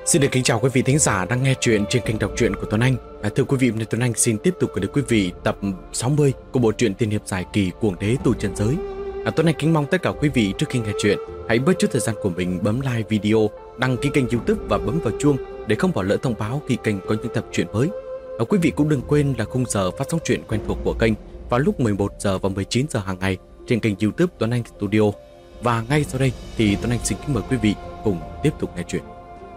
Xin được kính chào quý vị thính giả đang nghe chuyện trên kênh đọc truyện của Tuấn Anh. Thưa quý vị, Tuấn Anh xin tiếp tục gửi đến quý vị tập 60 của bộ truyện tiên hiệp dài kỳ Cuồng Đế Tu Chân Giới. Tuấn Anh kính mong tất cả quý vị trước khi nghe chuyện hãy bớt chút thời gian của mình bấm like video, đăng ký kênh YouTube và bấm vào chuông để không bỏ lỡ thông báo khi kênh có những tập truyện mới. Quý vị cũng đừng quên là khung giờ phát sóng truyện quen thuộc của kênh vào lúc 11 giờ và 19 giờ hàng ngày trên kênh YouTube Tuấn Anh Studio. Và ngay sau đây thì Tuấn Anh xin kính mời quý vị cùng tiếp tục nghe chuyện.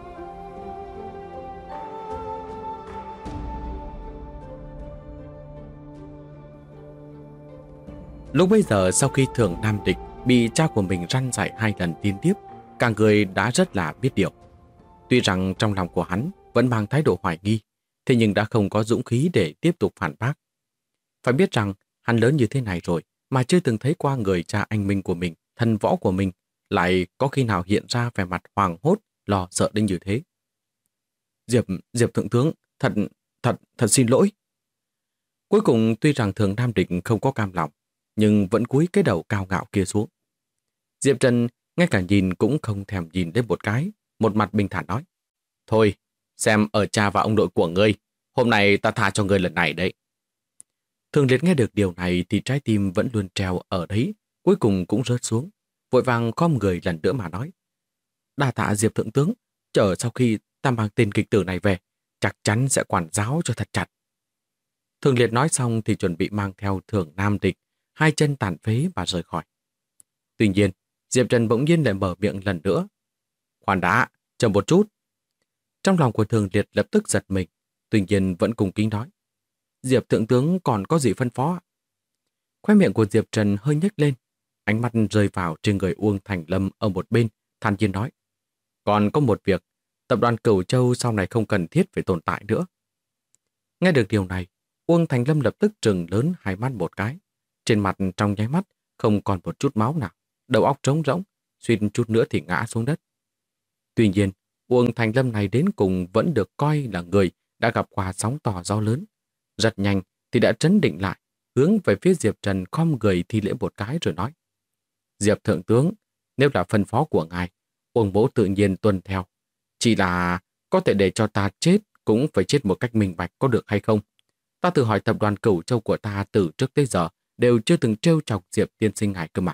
Lúc bấy giờ, sau khi Thường Nam Địch bị cha của mình răn dạy 2 lần liên tiếp, cả người đã rất là biết điều. Tuy rằng trong lòng của hắn vẫn mang thái độ hoài nghi, thế nhưng đã không có dũng khí để tiếp tục phản bác. Phải biết rằng hắn lớn như thế này rồi mà chưa từng thấy qua người cha anh minh của mình, thần võ của mình, lại có khi nào hiện ra vẻ mặt hoảng hốt, lo sợ đến như thế. Diệp thượng tướng, thật xin lỗi. Cuối cùng tuy rằng Thường Nam Địch không có cam lòng, nhưng vẫn cúi cái đầu cao ngạo kia xuống. Diệp Trần ngay cả nhìn cũng không thèm nhìn đến một cái, một mặt bình thản nói: Thôi, xem ở cha và ông nội của ngươi, hôm nay ta tha cho ngươi lần này đấy. Thường Liệt nghe được điều này thì trái tim vẫn luôn treo ở đấy, cuối cùng cũng rớt xuống, vội vàng khom người lần nữa mà nói: Đa tạ Diệp thượng tướng, chờ sau khi ta mang tên kịch tử này về, chắc chắn sẽ quản giáo cho thật chặt. Thường Liệt nói xong thì chuẩn bị mang theo Thường Nam Địch, 2 chân tàn phế mà rời khỏi. Tuy nhiên, Diệp Trần bỗng nhiên lại mở miệng lần nữa: Khoan đã, chờ một chút. Trong lòng của Thường Liệt lập tức giật mình, tuy nhiên vẫn cung kính nói: Diệp thượng tướng còn có gì phân phó? Khóe miệng của Diệp Trần hơi nhếch lên, ánh mắt rơi vào trên người Uông Thành Lâm ở một bên, thản nhiên nói: Còn có một việc, tập đoàn Cửu Châu sau này không cần thiết phải tồn tại nữa. Nghe được điều này, Uông Thành Lâm lập tức trừng lớn hai mắt một cái. Trên mặt trong nháy mắt không còn một chút máu nào, đầu óc trống rỗng, suýt chút nữa thì ngã xuống đất. Tuy nhiên, Uông Thành Lâm này đến cùng vẫn được coi là người đã gặp qua sóng to gió lớn. Rất nhanh thì đã trấn định lại, hướng về phía Diệp Trần khom người thi lễ một cái rồi nói: Diệp thượng tướng, nếu là phân phó của ngài, Uông bố tự nhiên tuân theo. Chỉ là có thể để cho ta chết cũng phải chết một cách minh bạch có được hay không? Ta tự hỏi tập đoàn Cửu Châu của ta từ trước tới giờ đều chưa từng trêu chọc Diệp tiên sinh ngài cơ mà.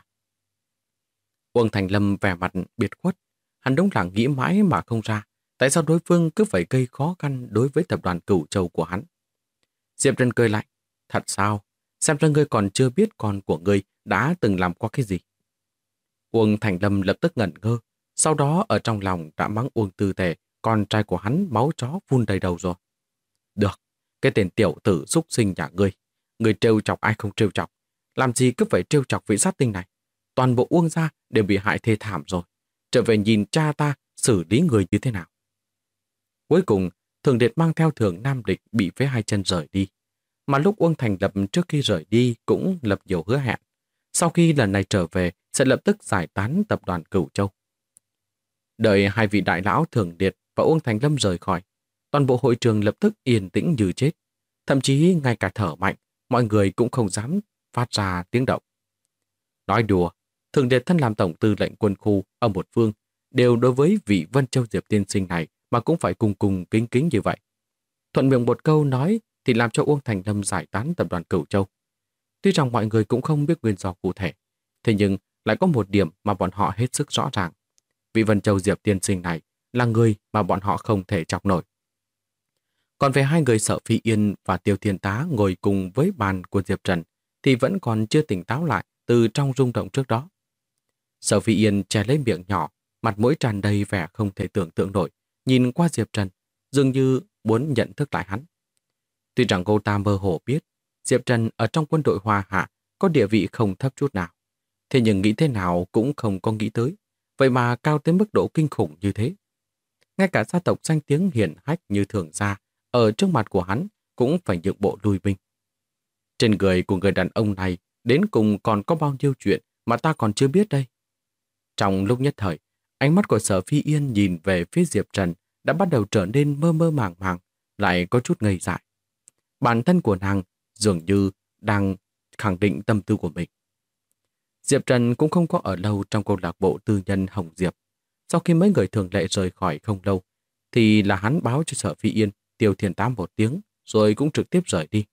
Uông Thành Lâm vẻ mặt biệt khuất, hắn đúng là nghĩ mãi mà không ra tại sao đối phương cứ phải gây khó khăn đối với tập đoàn Cửu Châu của hắn. Diệp Trần cười lại: Thật sao? Xem ra ngươi còn chưa biết con của ngươi đã từng làm qua cái gì. Uông Thành Lâm lập tức ngẩn ngơ, sau đó ở trong lòng đã mắng Uông Tư Tề, con trai của hắn máu chó phun đầy đầu rồi. Được, cái tên tiểu tử xúc sinh nhà ngươi trêu chọc ai không trêu chọc, làm gì cứ phải trêu chọc vị sát tinh này. Toàn bộ Uông gia đều bị hại thê thảm rồi, trở về nhìn cha ta xử lý người như thế nào. Cuối cùng, Thường Liệt mang theo Thường Nam Địch bị phế 2 chân rời đi. Mà lúc Uông Thành Lập trước khi rời đi cũng lập nhiều hứa hẹn. Sau khi lần này trở về sẽ lập tức giải tán tập đoàn Cửu Châu. Đợi 2 vị đại lão Thường Liệt và Uông Thành Lâm rời khỏi, toàn bộ hội trường lập tức yên tĩnh như chết. Thậm chí ngay cả thở mạnh, mọi người cũng không dám phát ra tiếng động. Nói đùa, Thường Liệt thân làm tổng tư lệnh quân khu ở một phương, đều đối với vị Vân Châu Diệp tiên sinh này mà cũng phải cùng cùng kính kính như vậy. Thuận miệng một câu nói thì làm cho Uông Thành Lâm giải tán tập đoàn Cửu Châu. Tuy rằng mọi người cũng không biết nguyên do cụ thể, thế nhưng lại có một điểm mà bọn họ hết sức rõ ràng. Vị Vân Châu Diệp tiên sinh này là người mà bọn họ không thể chọc nổi. Còn về 2 người Sở Phi Yên và Tiêu Thiên Tá ngồi cùng với bàn của Diệp Trần thì vẫn còn chưa tỉnh táo lại từ trong rung động trước đó. Sở Phi Yên che lấy miệng nhỏ, mặt mũi tràn đầy vẻ không thể tưởng tượng nổi, nhìn qua Diệp Trần, dường như muốn nhận thức lại hắn. Tuy rằng cô ta mơ hồ biết Diệp Trần ở trong quân đội Hoa Hạ có địa vị không thấp chút nào, thế nhưng nghĩ thế nào cũng không có nghĩ tới, vậy mà cao tới mức độ kinh khủng như thế. Ngay cả gia tộc danh tiếng hiển hách như Thường gia ở trước mặt của hắn cũng phải nhượng bộ lui binh. Trên người của người đàn ông này đến cùng còn có bao nhiêu chuyện mà ta còn chưa biết đây. Trong lúc nhất thời, ánh mắt của Sở Phi Yên nhìn về phía Diệp Trần đã bắt đầu trở nên mơ mơ màng màng, lại có chút ngây dại. Bản thân của nàng dường như đang khẳng định tâm tư của mình. Diệp Trần cũng không có ở lâu trong câu lạc bộ tư nhân Hồng Diệp. Sau khi mấy người thường lệ rời khỏi không lâu, thì là hắn báo cho Sở Phi Yên, Tiêu Thiên Tám một tiếng, rồi cũng trực tiếp rời đi.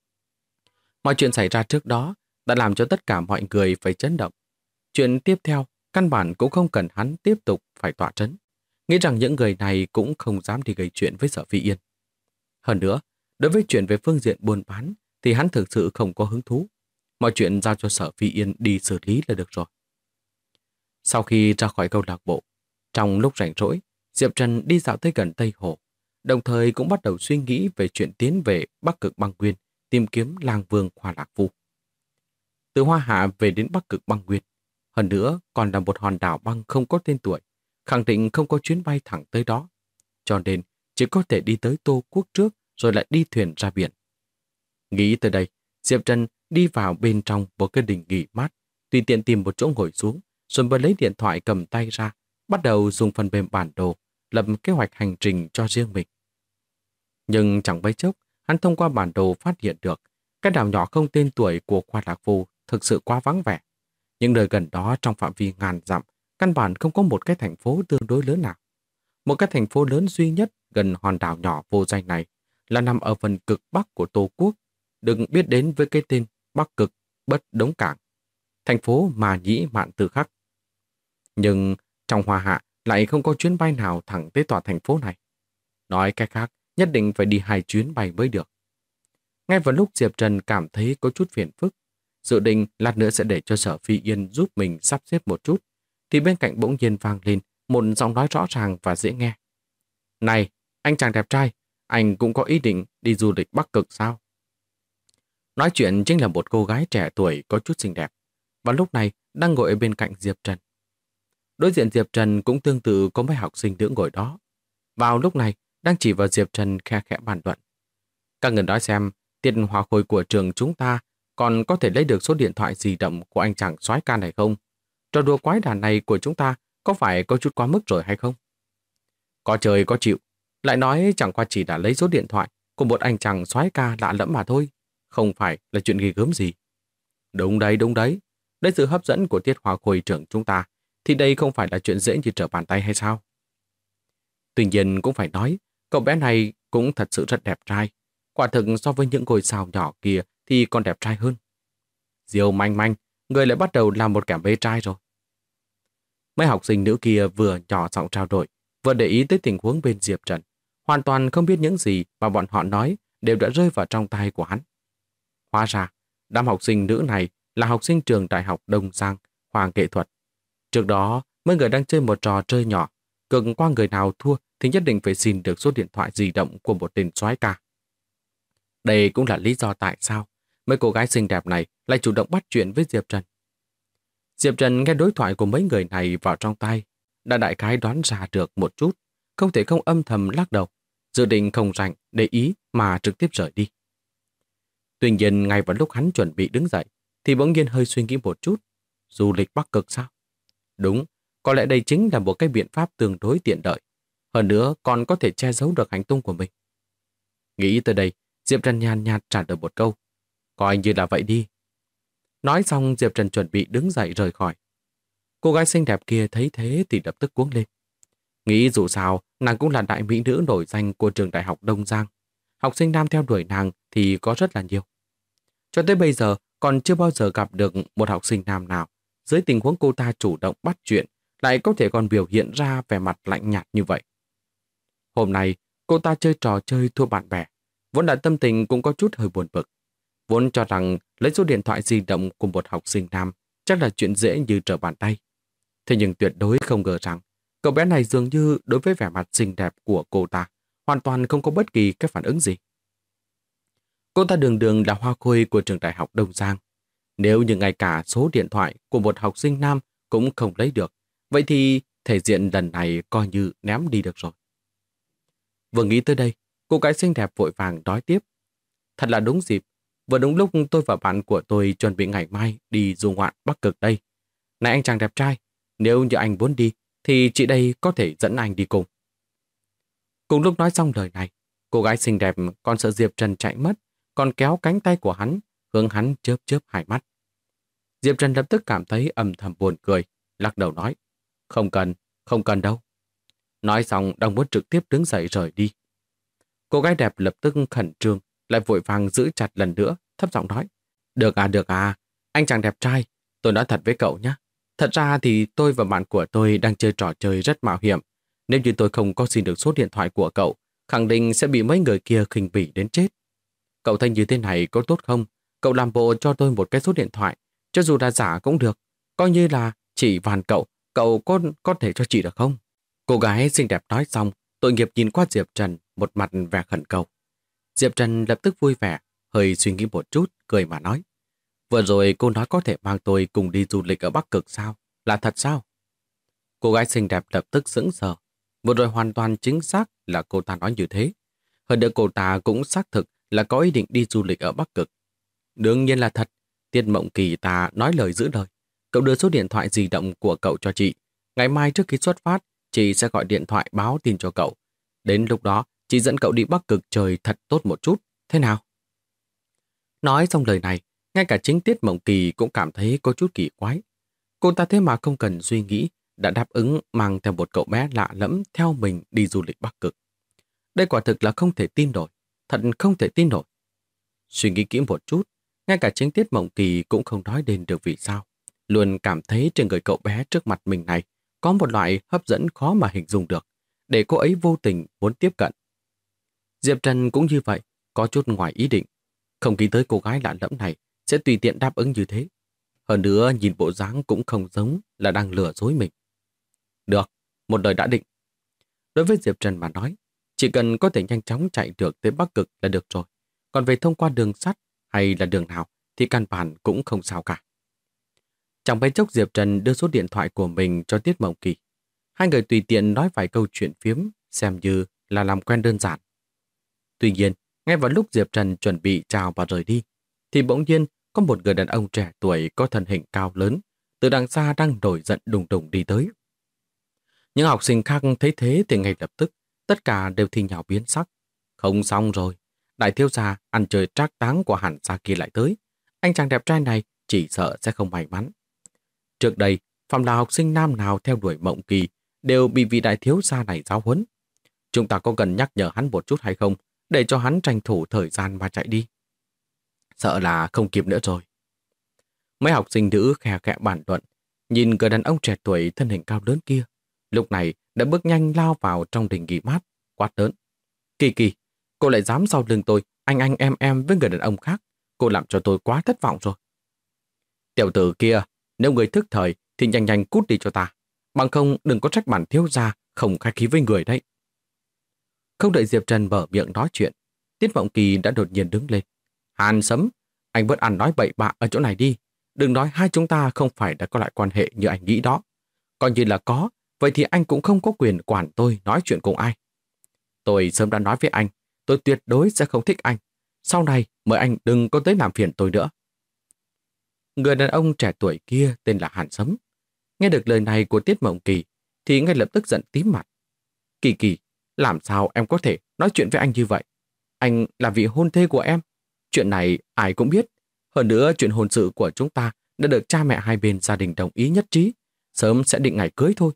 Mọi chuyện xảy ra trước đó đã làm cho tất cả mọi người phải chấn động. Chuyện tiếp theo, căn bản cũng không cần hắn tiếp tục phải tọa trấn. Nghĩ rằng những người này cũng không dám đi gây chuyện với Sở Phi Yên. Hơn nữa, đối với chuyện về phương diện buôn bán thì hắn thực sự không có hứng thú. Mọi chuyện giao cho Sở Phi Yên đi xử lý là được rồi. Sau khi ra khỏi câu lạc bộ, trong lúc rảnh rỗi, Diệp Trần đi dạo tới gần Tây Hồ, đồng thời cũng bắt đầu suy nghĩ về chuyện tiến về Bắc Cực Băng Nguyên, tìm kiếm lang vương Hoa Lạc Phu. Từ Hoa Hạ về đến Bắc Cực Băng Nguyên, hơn nữa còn là một hòn đảo băng không có tên tuổi, khẳng định không có chuyến bay thẳng tới đó, cho nên chỉ có thể đi tới Tô Quốc trước rồi lại đi thuyền ra biển. Nghĩ tới đây, Diệp Trần đi vào bên trong một cái đình nghỉ mát, tùy tiện tìm một chỗ ngồi xuống, rồi mới lấy điện thoại cầm tay ra, bắt đầu dùng phần mềm bản đồ, lập kế hoạch hành trình cho riêng mình. Nhưng chẳng mấy chốc, hắn thông qua bản đồ phát hiện được cái đảo nhỏ không tên tuổi của Hoa Lạc Phu thực sự quá vắng vẻ. Những nơi gần đó trong phạm vi ngàn dặm, căn bản không có một cái thành phố tương đối lớn nào. Một cái thành phố lớn duy nhất gần hòn đảo nhỏ vô danh này là nằm ở phần cực bắc của Tô Quốc, được biết đến với cái tên Bắc Cực Bất Đống Cảng, thành phố Mà Nhĩ Mạn Từ Khắc. Nhưng trong Hoa Hạ lại không có chuyến bay nào thẳng tới tòa thành phố này. Nói cách khác, nhất định phải đi 2 chuyến bay mới được. Ngay vào lúc Diệp Trần cảm thấy có chút phiền phức, dự định lát nữa sẽ để cho Sở Phi Yên giúp mình sắp xếp một chút, thì bên cạnh bỗng nhiên vang lên một giọng nói rõ ràng và dễ nghe. Này, anh chàng đẹp trai, anh cũng có ý định đi du lịch Bắc Cực sao? Nói chuyện chính là một cô gái trẻ tuổi có chút xinh đẹp, và lúc này đang ngồi ở bên cạnh Diệp Trần. Đối diện Diệp Trần cũng tương tự có mấy học sinh nữ ngồi đó. Vào lúc này, đang chỉ vào Diệp Trần khe khẽ bàn luận. Các người nói xem, tiền hòa khôi của trường chúng ta còn có thể lấy được số điện thoại di động của anh chàng soái ca này không? Trò đùa quái đản này của chúng ta có phải có chút quá mức rồi hay không? Có chơi có chịu, lại nói chẳng qua chỉ đã lấy số điện thoại của một anh chàng soái ca lạ lẫm mà thôi, không phải là chuyện ghê gớm gì. Đúng đấy, đúng đấy. Lấy sự hấp dẫn của tiết hòa khôi trưởng chúng ta, thì đây không phải là chuyện dễ như trở bàn tay hay sao? Tuy nhiên cũng phải nói, cậu bé này cũng thật sự rất đẹp trai. Quả thực so với những ngôi sao nhỏ kia thì còn đẹp trai hơn. Diêu manh manh, người lại bắt đầu làm một kẻ mê trai rồi. Mấy học sinh nữ kia vừa nhỏ giọng trao đổi, vừa để ý tới tình huống bên Diệp Trần. Hoàn toàn không biết những gì mà bọn họ nói đều đã rơi vào trong tay của hắn. Hóa ra, đám học sinh nữ này là học sinh trường Đại học Đông Giang, khoa nghệ thuật. Trước đó, mấy người đang chơi một trò chơi nhỏ, cực qua người nào thua thì nhất định phải xin được số điện thoại di động của một tên soái ca. Đây cũng là lý do tại sao mấy cô gái xinh đẹp này lại chủ động bắt chuyện với Diệp Trần. Diệp Trần nghe đối thoại của mấy người này vào trong tay, đã đại khái đoán ra được một chút, không thể không âm thầm lắc đầu, dự định không rảnh để ý mà trực tiếp rời đi. Tuy nhiên, ngay vào lúc hắn chuẩn bị đứng dậy, thì bỗng nhiên hơi suy nghĩ một chút. Du lịch Bắc Cực sao? Đúng, có lẽ đây chính là một cái biện pháp tương đối tiện lợi. Hơn nữa còn có thể che giấu được hành tung của mình. Nghĩ tới đây, Diệp Trần nhàn nhạt trả lời một câu. Coi như là vậy đi. Nói xong Diệp Trần chuẩn bị đứng dậy rời khỏi. Cô gái xinh đẹp kia thấy thế thì lập tức cuống lên. Nghĩ dù sao, nàng cũng là đại mỹ nữ nổi danh của trường Đại học Đông Giang. Học sinh nam theo đuổi nàng thì có rất là nhiều. Cho tới bây giờ còn chưa bao giờ gặp được một học sinh nam nào dưới tình huống cô ta chủ động bắt chuyện lại có thể còn biểu hiện ra vẻ mặt lạnh nhạt như vậy. Hôm nay, cô ta chơi trò chơi thua bạn bè, vốn đã tâm tình cũng có chút hơi buồn bực. Vốn cho rằng lấy số điện thoại di động của một học sinh nam chắc là chuyện dễ như trở bàn tay. Thế nhưng tuyệt đối không ngờ rằng cậu bé này dường như đối với vẻ mặt xinh đẹp của cô ta hoàn toàn không có bất kỳ cái phản ứng gì. Cô ta đường đường là hoa khôi của trường Đại học Đông Giang. Nếu như ngay cả số điện thoại của một học sinh nam cũng không lấy được, vậy thì thể diện lần này coi như ném đi được rồi. Vừa nghĩ tới đây, cô gái xinh đẹp vội vàng nói tiếp. Thật là đúng dịp, vừa đúng lúc tôi và bạn của tôi chuẩn bị ngày mai đi du ngoạn Bắc Cực đây. Này anh chàng đẹp trai, nếu như anh muốn đi, thì chị đây có thể dẫn anh đi cùng. Cùng lúc nói xong lời này, cô gái xinh đẹp còn sợ Diệp Trần chạy mất, còn kéo cánh tay của hắn, hướng hắn chớp chớp hai mắt. Diệp Trần lập tức cảm thấy âm thầm buồn cười, lắc đầu nói, không cần đâu. Nói xong đang muốn trực tiếp đứng dậy rời đi. Cô gái đẹp lập tức khẩn trương, lại vội vàng giữ chặt lần nữa, thấp giọng nói. Được à, anh chàng đẹp trai, tôi nói thật với cậu nhé. Thật ra thì tôi và bạn của tôi đang chơi trò chơi rất mạo hiểm. Nếu như tôi không có xin được số điện thoại của cậu, khẳng định sẽ bị mấy người kia khinh bỉ đến chết. Cậu thấy như thế này có tốt không? Cậu làm bộ cho tôi một cái số điện thoại, cho dù là giả cũng được. Coi như là chỉ van cậu có thể cho chị được không? Cô gái xinh đẹp nói xong, tội nghiệp nhìn qua Diệp Trần, một mặt vẻ khẩn cầu. Diệp Trần lập tức vui vẻ, hơi suy nghĩ một chút, cười mà nói. Vừa rồi cô nói có thể mang tôi cùng đi du lịch ở Bắc Cực sao? Là thật sao? Cô gái xinh đẹp lập tức sững sờ. Vừa rồi hoàn toàn chính xác là cô ta nói như thế. Hơn nữa cô ta cũng xác thực là có ý định đi du lịch ở Bắc Cực. Đương nhiên là thật. Tiết Mộng Kỳ ta nói lời giữ lời. Cậu đưa số điện thoại di động của cậu cho chị. Ngày mai trước khi xuất phát, chị sẽ gọi điện thoại báo tin cho cậu. Đến lúc đó, chị dẫn cậu đi Bắc Cực chơi thật tốt một chút. Thế nào? Nói xong lời này, ngay cả chính Tiết Mộng Kỳ cũng cảm thấy có chút kỳ quái. Cô ta thế mà không cần suy nghĩ, đã đáp ứng mang theo một cậu bé lạ lẫm theo mình đi du lịch Bắc Cực. Đây quả thực là không thể tin nổi, thật không thể tin nổi. Suy nghĩ kỹ một chút, ngay cả chính Tiết Mộng Kỳ cũng không nói đến được vì sao. Luôn cảm thấy trên người cậu bé trước mặt mình này có một loại hấp dẫn khó mà hình dung được, để cô ấy vô tình muốn tiếp cận. Diệp Trần cũng như vậy, có chút ngoài ý định. Không nghĩ tới cô gái lạ lẫm này sẽ tùy tiện đáp ứng như thế. Hơn nữa nhìn bộ dáng cũng không giống là đang lừa dối mình. Được, một lời đã định. Đối với Diệp Trần mà nói, chỉ cần có thể nhanh chóng chạy được tới Bắc Cực là được rồi. Còn về thông qua đường sắt hay là đường nào thì căn bản cũng không sao cả. Chẳng mấy chốc Diệp Trần đưa số điện thoại của mình cho Tiết Mộng Kỳ. Hai người tùy tiện nói vài câu chuyện phiếm, xem như là làm quen đơn giản. Tuy nhiên, ngay vào lúc Diệp Trần chuẩn bị chào và rời đi, thì bỗng nhiên có một người đàn ông trẻ tuổi có thân hình cao lớn, từ đằng xa đang nổi giận đùng đùng đi tới. Những học sinh khác thấy thế thì ngay lập tức, tất cả đều thi nhau biến sắc. Không xong rồi, đại thiếu gia ăn chơi trác táng của Hàn gia kia lại tới. Anh chàng đẹp trai này chỉ sợ sẽ không may mắn. Trước đây, phàm là học sinh nam nào theo đuổi Mộng Kỳ đều bị vị đại thiếu gia này giáo huấn. Chúng ta có cần nhắc nhở hắn một chút hay không, để cho hắn tranh thủ thời gian mà chạy đi? Sợ là không kịp nữa rồi. Mấy học sinh nữ khè khẽ bàn luận, nhìn người đàn ông trẻ tuổi thân hình cao lớn kia, lúc này đã bước nhanh lao vào trong đình nghỉ mát, quát lớn. Kỳ Kỳ, cô lại dám sau lưng tôi, anh em với người đàn ông khác. Cô làm cho tôi quá thất vọng rồi. Tiểu tử kia, nếu người thức thời thì nhanh nhanh cút đi cho ta. Bằng không đừng có trách bản thiếu gia không khách khí với người đấy. Không đợi Diệp Trần mở miệng nói chuyện, Tiết Mộng Kỳ đã đột nhiên đứng lên. Hàn Sấm, anh bớt ăn nói bậy bạ ở chỗ này đi. Đừng nói hai chúng ta không phải đã có lại quan hệ như anh nghĩ đó. Coi như là có, vậy thì anh cũng không có quyền quản tôi nói chuyện cùng ai. Tôi sớm đã nói với anh, tôi tuyệt đối sẽ không thích anh. Sau này mời anh đừng có tới làm phiền tôi nữa. Người đàn ông trẻ tuổi kia tên là Hàn Sấm. Nghe được lời này của Tiết Mộng Kỳ thì ngay lập tức giận tím mặt. Kỳ Kỳ, làm sao em có thể nói chuyện với anh như vậy? Anh là vị hôn thê của em. Chuyện này ai cũng biết. Hơn nữa chuyện hôn sự của chúng ta đã được cha mẹ hai bên gia đình đồng ý nhất trí. Sớm sẽ định ngày cưới thôi.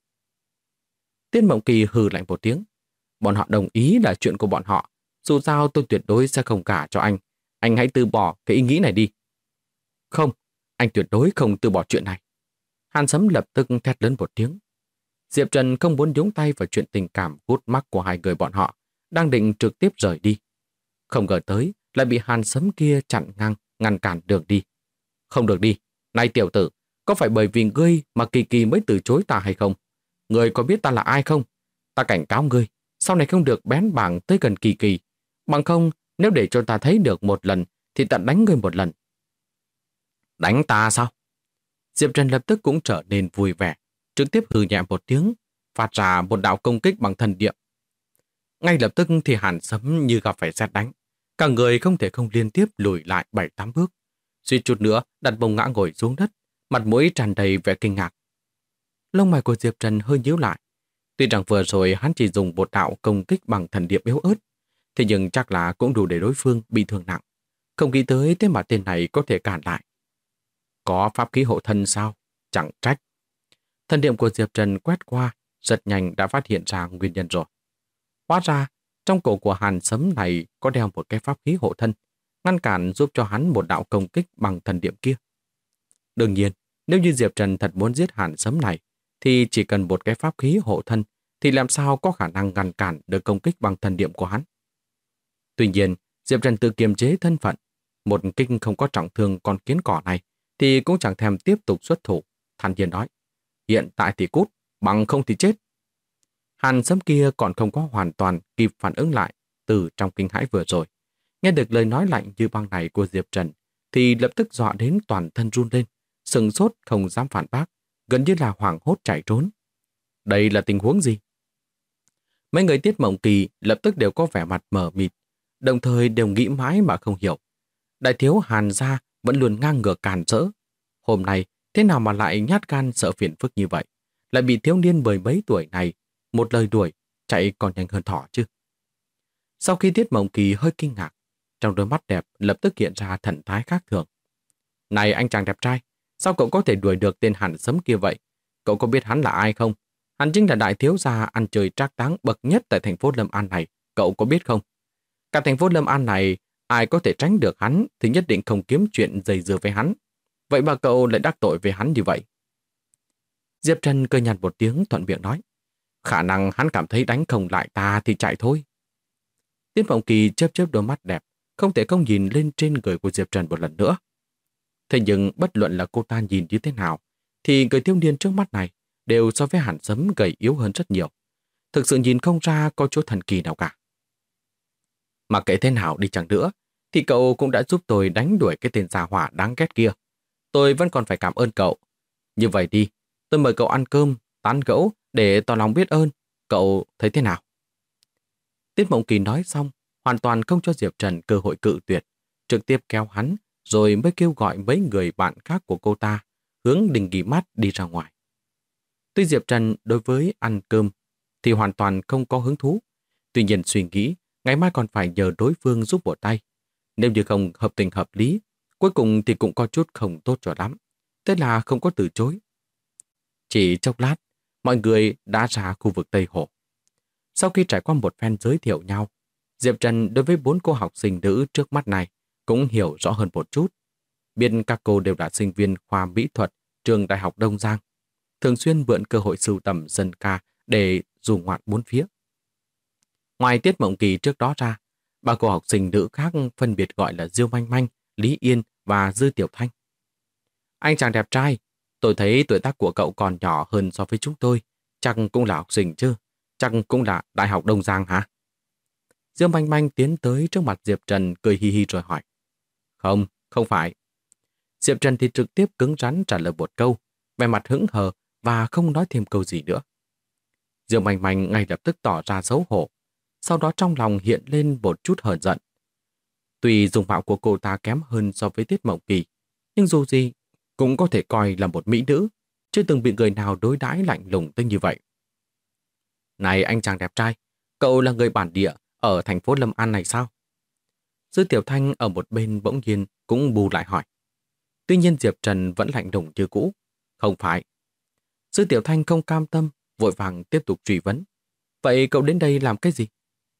Tiết Mộng Kỳ hừ lạnh một tiếng. Bọn họ đồng ý là chuyện của bọn họ. Dù sao tôi tuyệt đối sẽ không gả cho anh. Anh hãy từ bỏ cái ý nghĩ này đi. Không, anh tuyệt đối không từ bỏ chuyện này. Hàn Sấm lập tức thét lớn một tiếng. Diệp Trần không muốn nhúng tay vào chuyện tình cảm gút mắc của hai người bọn họ, đang định trực tiếp rời đi. Không ngờ tới, lại bị Hàn Sấm kia chặn ngang, ngăn cản đường đi. Không được đi. Này tiểu tử, có phải bởi vì ngươi mà Kỳ Kỳ mới từ chối ta hay không? Ngươi có biết ta là ai không? Ta cảnh cáo ngươi, sau này không được bén bảng tới gần Kỳ Kỳ. Bằng không, nếu để cho ta thấy được một lần, thì ta đánh ngươi một lần. Đánh ta sao? Diệp Trần lập tức cũng trở nên vui vẻ, trực tiếp hừ nhẹ một tiếng, phát ra một đạo công kích bằng thần niệm. Ngay lập tức thì Hàn Sấm như gặp phải sét đánh. Cả người không thể không liên tiếp lùi lại 7-8 bước. Suýt chút nữa đặt bông ngã ngồi xuống đất, mặt mũi tràn đầy vẻ kinh ngạc. Lông mày của Diệp Trần hơi nhíu lại. Tuy rằng vừa rồi hắn chỉ dùng một đạo công kích bằng thần niệm yếu ớt, thế nhưng chắc là cũng đủ để đối phương bị thương nặng. Không nghĩ tới thế mà tên này có thể cản lại. Có pháp khí hộ thân sao? Chẳng trách. Thần niệm của Diệp Trần quét qua, rất nhanh đã phát hiện ra nguyên nhân rồi. Hóa ra, trong cổ của Hàn Sấm này có đeo một cái pháp khí hộ thân, ngăn cản giúp cho hắn một đạo công kích bằng thần niệm kia. Đương nhiên, nếu như Diệp Trần thật muốn giết Hàn Sấm này, thì chỉ cần một cái pháp khí hộ thân, thì làm sao có khả năng ngăn cản được công kích bằng thần niệm của hắn. Tuy nhiên, Diệp Trần tự kiềm chế thân phận, một kích không có trọng thương con kiến cỏ này, thì cũng chẳng thèm tiếp tục xuất thủ, thản nhiên nói: hiện tại thì cút, bằng không thì chết. Hàn Sấm kia còn không có hoàn toàn kịp phản ứng lại từ trong kinh hãi vừa rồi. Nghe được lời nói lạnh như băng này của Diệp Trần, thì lập tức dọa đến toàn thân run lên, sừng sốt không dám phản bác, gần như là hoảng hốt chạy trốn. Đây là tình huống gì? Mấy người Tiết Mộng Kỳ lập tức đều có vẻ mặt mờ mịt, đồng thời đều nghĩ mãi mà không hiểu. Đại thiếu Hàn gia vẫn luôn ngang ngược càn rỡ. Hôm nay, thế nào mà lại nhát gan sợ phiền phức như vậy? Lại bị thiếu niên 10 mấy tuổi này, một lời đuổi, chạy còn nhanh hơn thỏ chứ. Sau khi Tiết Mộng Kỳ hơi kinh ngạc, trong đôi mắt đẹp lập tức hiện ra thần thái khác thường. Này anh chàng đẹp trai, sao cậu có thể đuổi được tên Hàn Sấm kia vậy? Cậu có biết hắn là ai không? Hắn chính là đại thiếu gia ăn chơi trác táng bậc nhất tại thành phố Lâm An này, cậu có biết không? Cả thành phố Lâm An này, ai có thể tránh được hắn thì nhất định không kiếm chuyện dây dưa với hắn. Vậy mà cậu lại đắc tội với hắn như vậy. Diệp Trần cười nhạt một tiếng thuận miệng nói: khả năng hắn cảm thấy đánh không lại ta thì chạy thôi. Tiết Mộng Kỳ chớp chớp đôi mắt đẹp, không thể không nhìn lên trên người của Diệp Trần một lần nữa. Thế nhưng bất luận là cô ta nhìn như thế nào, thì người thiếu niên trước mắt này đều so với Hàn Sấm gầy yếu hơn rất nhiều. Thực sự nhìn không ra có chỗ thần kỳ nào cả. Mà kể thế nào đi chăng nữa, thì cậu cũng đã giúp tôi đánh đuổi cái tên già hỏa đáng ghét kia. Tôi vẫn còn phải cảm ơn cậu. Như vậy đi, tôi mời cậu ăn cơm, tán gẫu để tỏ lòng biết ơn. Cậu thấy thế nào? Tiết Mộng Kỳ nói xong, hoàn toàn không cho Diệp Trần cơ hội cự tuyệt, trực tiếp kéo hắn, rồi mới kêu gọi mấy người bạn khác của cô ta, hướng Đình Nghỉ Mát đi ra ngoài. Tuy Diệp Trần đối với ăn cơm thì hoàn toàn không có hứng thú, tuy nhiên suy nghĩ ngày mai còn phải nhờ đối phương giúp một tay. Nếu như không hợp tình hợp lý, cuối cùng thì cũng có chút không tốt cho lắm. Thế là không có từ chối. Chỉ chốc lát, mọi người đã ra khu vực Tây Hồ. Sau khi trải qua một phen giới thiệu nhau, Diệp Trần đối với 4 cô học sinh nữ trước mắt này cũng hiểu rõ hơn một chút. Biết các cô đều là sinh viên khoa mỹ thuật trường Đại học Đông Giang, thường xuyên mượn cơ hội sưu tầm dân ca để du ngoạn bốn phía. Ngoài Tiết Mộng Kỳ trước đó ra, 3 cô học sinh nữ khác phân biệt gọi là Diêu Manh Manh, Lý Yên và Dư Tiểu Thanh. Anh chàng đẹp trai, tôi thấy tuổi tác của cậu còn nhỏ hơn so với chúng tôi, chắc cũng là học sinh chứ, chắc cũng là Đại học Đông Giang hả? Diêu Manh Manh tiến tới trước mặt Diệp Trần cười hi hi rồi hỏi. Không, không phải. Diệp Trần thì trực tiếp cứng rắn trả lời một câu, vẻ mặt hững hờ và không nói thêm câu gì nữa. Diêu Manh Manh ngay lập tức tỏ ra xấu hổ, sau đó trong lòng hiện lên một chút hờn giận. Tuy dung mạo của cô ta kém hơn so với Tiết Mộng Kỳ, nhưng dù gì cũng có thể coi là một mỹ nữ, chưa từng bị người nào đối đãi lạnh lùng tới như vậy. Này anh chàng đẹp trai, cậu là người bản địa ở thành phố Lâm An này sao? Dư Tiểu Thanh ở một bên bỗng nhiên cũng bù lại hỏi. Tuy nhiên Diệp Trần vẫn lạnh lùng như cũ. Không phải. Dư Tiểu Thanh không cam tâm, vội vàng tiếp tục truy vấn. Vậy cậu đến đây làm cái gì?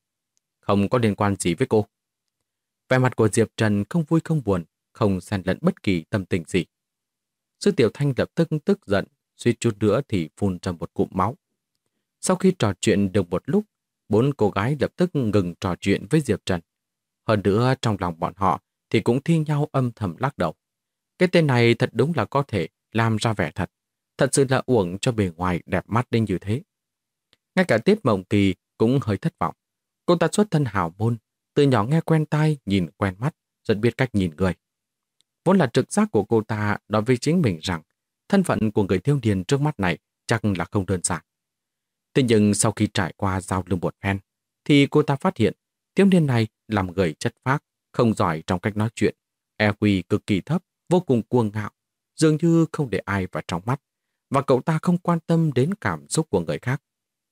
Không có liên quan gì với cô. Vẻ mặt của Diệp Trần không vui không buồn, không xen lẫn bất kỳ tâm tình gì. Dư Tiểu Thanh lập tức tức giận, suýt chút nữa thì phun ra một cụm máu. Sau khi trò chuyện được một lúc, 4 cô gái lập tức ngừng trò chuyện với Diệp Trần. Hơn nữa trong lòng bọn họ thì cũng thi nhau âm thầm lắc đầu. Cái tên này thật đúng là có thể làm ra vẻ thật. Thật sự là uổng cho bề ngoài đẹp mắt đến như thế. Ngay cả Tiết Mộng Kỳ cũng hơi thất vọng. Cô ta xuất thân hào môn, từ nhỏ nghe quen tai, nhìn quen mắt, rất biết cách nhìn người. Vốn là trực giác của cô ta nói với chính mình rằng thân phận của người thiếu niên trước mắt này chắc là không đơn giản. Thế nhưng sau khi trải qua giao lưu một phen, thì cô ta phát hiện thiếu niên này làm người chất phác, không giỏi trong cách nói chuyện, EQ cực kỳ thấp, vô cùng cuồng ngạo, dường như không để ai vào trong mắt, và cậu ta không quan tâm đến cảm xúc của người khác.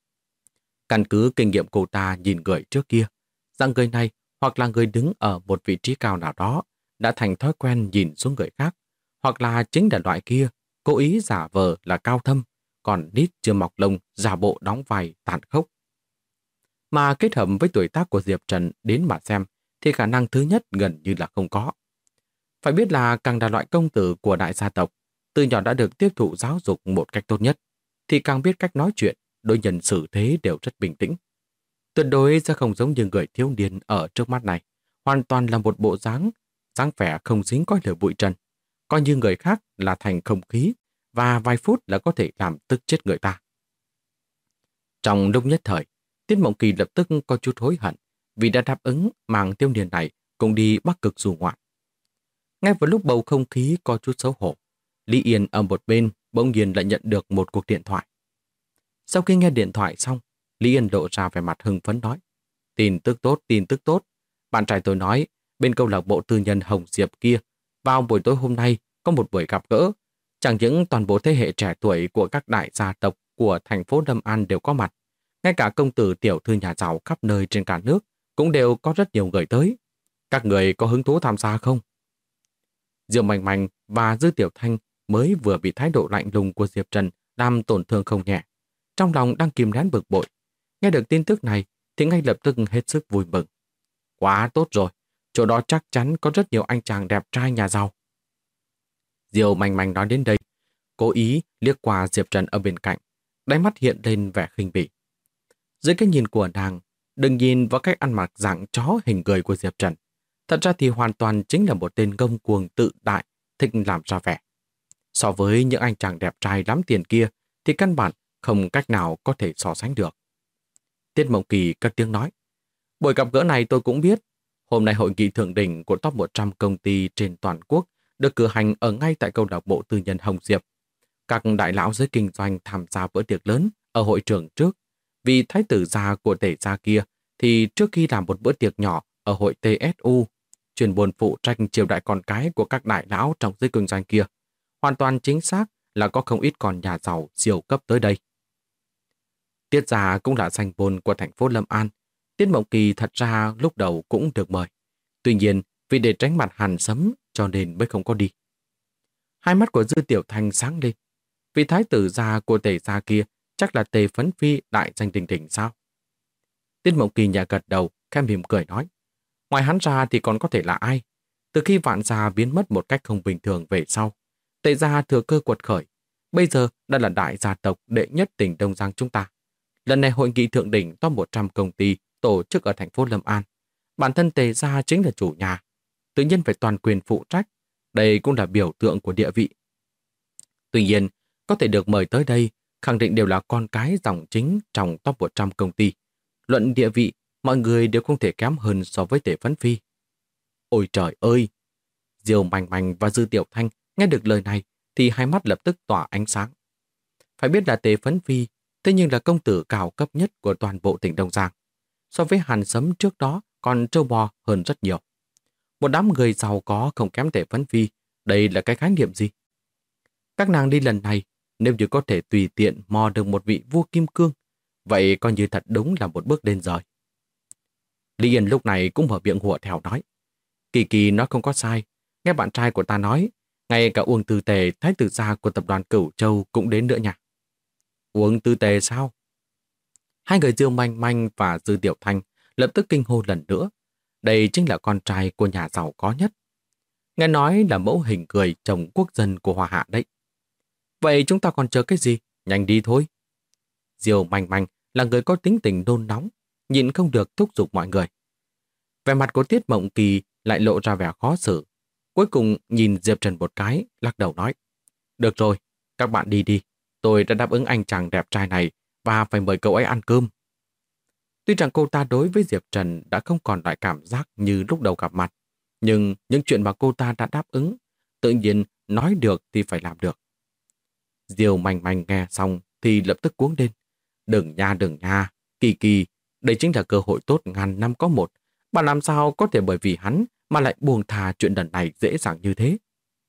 Căn cứ kinh nghiệm cô ta nhìn người trước kia, rằng người này hoặc là người đứng ở một vị trí cao nào đó đã thành thói quen nhìn xuống người khác, hoặc là chính là loại kia cố ý giả vờ là cao thâm, còn nít chưa mọc lông giả bộ đóng vai tàn khốc. Mà kết hợp với tuổi tác của Diệp Trần đến mà xem thì khả năng thứ nhất gần như là không có. Phải biết là càng là loại công tử của đại gia tộc, từ nhỏ đã được tiếp thụ giáo dục một cách tốt nhất, thì càng biết cách nói chuyện, đối nhân xử thế đều rất bình tĩnh. Tuyệt đối sẽ không giống như người thiếu niên ở trước mắt này, hoàn toàn là một bộ dáng vẻ không dính coi lửa bụi trần, coi như người khác là thành không khí, và vài phút là có thể làm tức chết người ta. Trong lúc nhất thời, Tiết Mộng Kỳ lập tức có chút hối hận vì đã đáp ứng mang tiêu niên này cùng đi Bắc Cực du ngoạn. Ngay vào lúc bầu không khí có chút xấu hổ, Lý Yên ở một bên bỗng nhiên lại nhận được một cuộc điện thoại. Sau khi nghe điện thoại xong, Lý Yên lộ ra vẻ mặt hưng phấn nói: tin tức tốt. Bạn trai tôi nói, bên câu lạc bộ tư nhân Hồng Diệp kia, vào buổi tối hôm nay có một buổi gặp gỡ. Chẳng những toàn bộ thế hệ trẻ tuổi của các đại gia tộc của thành phố Lâm An đều có mặt, ngay cả công tử tiểu thư nhà giàu khắp nơi trên cả nước cũng đều có rất nhiều người tới. Các người có hứng thú tham gia không? Diệu Mành Mành và Dư Tiểu Thanh mới vừa bị thái độ lạnh lùng của Diệp Trần làm tổn thương không nhẹ. Trong lòng đang kìm nén bực bội. Nghe được tin tức này thì ngay lập tức hết sức vui mừng. Quá tốt rồi, chỗ đó chắc chắn có rất nhiều anh chàng đẹp trai nhà giàu. Diệu Mành Mành nói đến đây, cố ý liếc qua Diệp Trần ở bên cạnh, đáy mắt hiện lên vẻ khinh bỉ. Dưới cái nhìn của nàng, đừng nhìn vào cách ăn mặc dạng chó hình người của Diệp Trần. Thật ra thì hoàn toàn chính là một tên ngông cuồng tự đại, thích làm ra vẻ. So với những anh chàng đẹp trai lắm tiền kia thì căn bản không cách nào có thể so sánh được. Tiết Mộng Kỳ cất tiếng nói: buổi gặp gỡ này tôi cũng biết. Hôm nay hội nghị thượng đỉnh của top 100 công ty trên toàn quốc được cử hành ở ngay tại câu lạc bộ tư nhân Hồng Diệp. Các đại lão giới kinh doanh tham gia bữa tiệc lớn ở hội trường trước. Vì thái tử gia của tể gia kia thì trước khi làm một bữa tiệc nhỏ ở hội TSU, chuyên môn phụ trách chiêu đãi con cái của các đại lão trong giới kinh doanh kia, hoàn toàn chính xác là có không ít con nhà giàu siêu cấp tới đây. Tiết gia cũng là danh môn của thành phố Lâm An. Tiết Mộng Kỳ thật ra lúc đầu cũng được mời. Tuy nhiên, vì để tránh mặt hàn sấm cho nên mới không có đi. Hai mắt của Dư Tiểu Thanh sáng lên. Vì thái tử gia của tể gia kia chắc là Tề Phấn Phi đại danh đình đình sao? Tiết Mộng Kỳ nhà gật đầu, khẽ mỉm cười nói: ngoài hắn ra thì còn có thể là ai? Từ khi Vạn gia biến mất một cách không bình thường về sau, Tề gia thừa cơ quật khởi. Bây giờ đã là đại gia tộc đệ nhất tỉnh Đông Giang chúng ta. Lần này hội nghị thượng đỉnh top 100 công ty tổ chức ở thành phố Lâm An. Bản thân Tề gia chính là chủ nhà, tự nhiên phải toàn quyền phụ trách. Đây cũng là biểu tượng của địa vị. Tuy nhiên, có thể được mời tới đây khẳng định đều là con cái dòng chính trong top 100 công ty. Luận địa vị, mọi người đều không thể kém hơn so với Tề Phấn Phi. Ôi trời ơi! Diêu Mành Mành và Dư Tiểu Thanh nghe được lời này thì hai mắt lập tức tỏa ánh sáng. Phải biết là Tề Phấn Phi thế nhưng là công tử cao cấp nhất của toàn bộ tỉnh Đông Giang. So với Hàn Sấm trước đó còn trâu bò hơn rất nhiều. Một đám người giàu có không kém Tề Phấn Phi, đây là cái khái niệm gì? Các nàng đi lần này, nếu như có thể tùy tiện mò được một vị vua kim cương, vậy coi như thật đúng là một bước lên trời. Lý Yên lúc này cũng mở miệng hùa theo nói: Kỳ Kỳ nói không có sai, nghe bạn trai của ta nói, ngay cả Uông Tư Tề, thái tử gia của tập đoàn Cửu Châu cũng đến nữa nha. Uông Tư Tề sao? Hai người Diêu Manh Manh và Dư Tiểu Thanh lập tức kinh hô lần nữa. Đây chính là con trai của nhà giàu có nhất. Nghe nói là mẫu hình người chồng quốc dân của Hoa Hạ đấy. Vậy chúng ta còn chờ cái gì? Nhanh đi thôi. Diêu Manh Manh là người có tính tình nôn nóng, nhịn không được thúc giục mọi người. Vẻ mặt của Tiết Mộng Kỳ lại lộ ra vẻ khó xử. Cuối cùng nhìn Diệp Trần một cái, lắc đầu nói: được rồi, các bạn đi đi. Tôi đã đáp ứng anh chàng đẹp trai này và phải mời cậu ấy ăn cơm. Tuy rằng cô ta đối với Diệp Trần đã không còn loại cảm giác như lúc đầu gặp mặt, nhưng những chuyện mà cô ta đã đáp ứng, tự nhiên nói được thì phải làm được. Diêu Manh Manh nghe xong thì lập tức cuống lên. Đừng nha, Kỳ Kỳ, đây chính là cơ hội tốt ngàn năm có một. Bà làm sao có thể bởi vì hắn mà lại buông thà chuyện lần này dễ dàng như thế?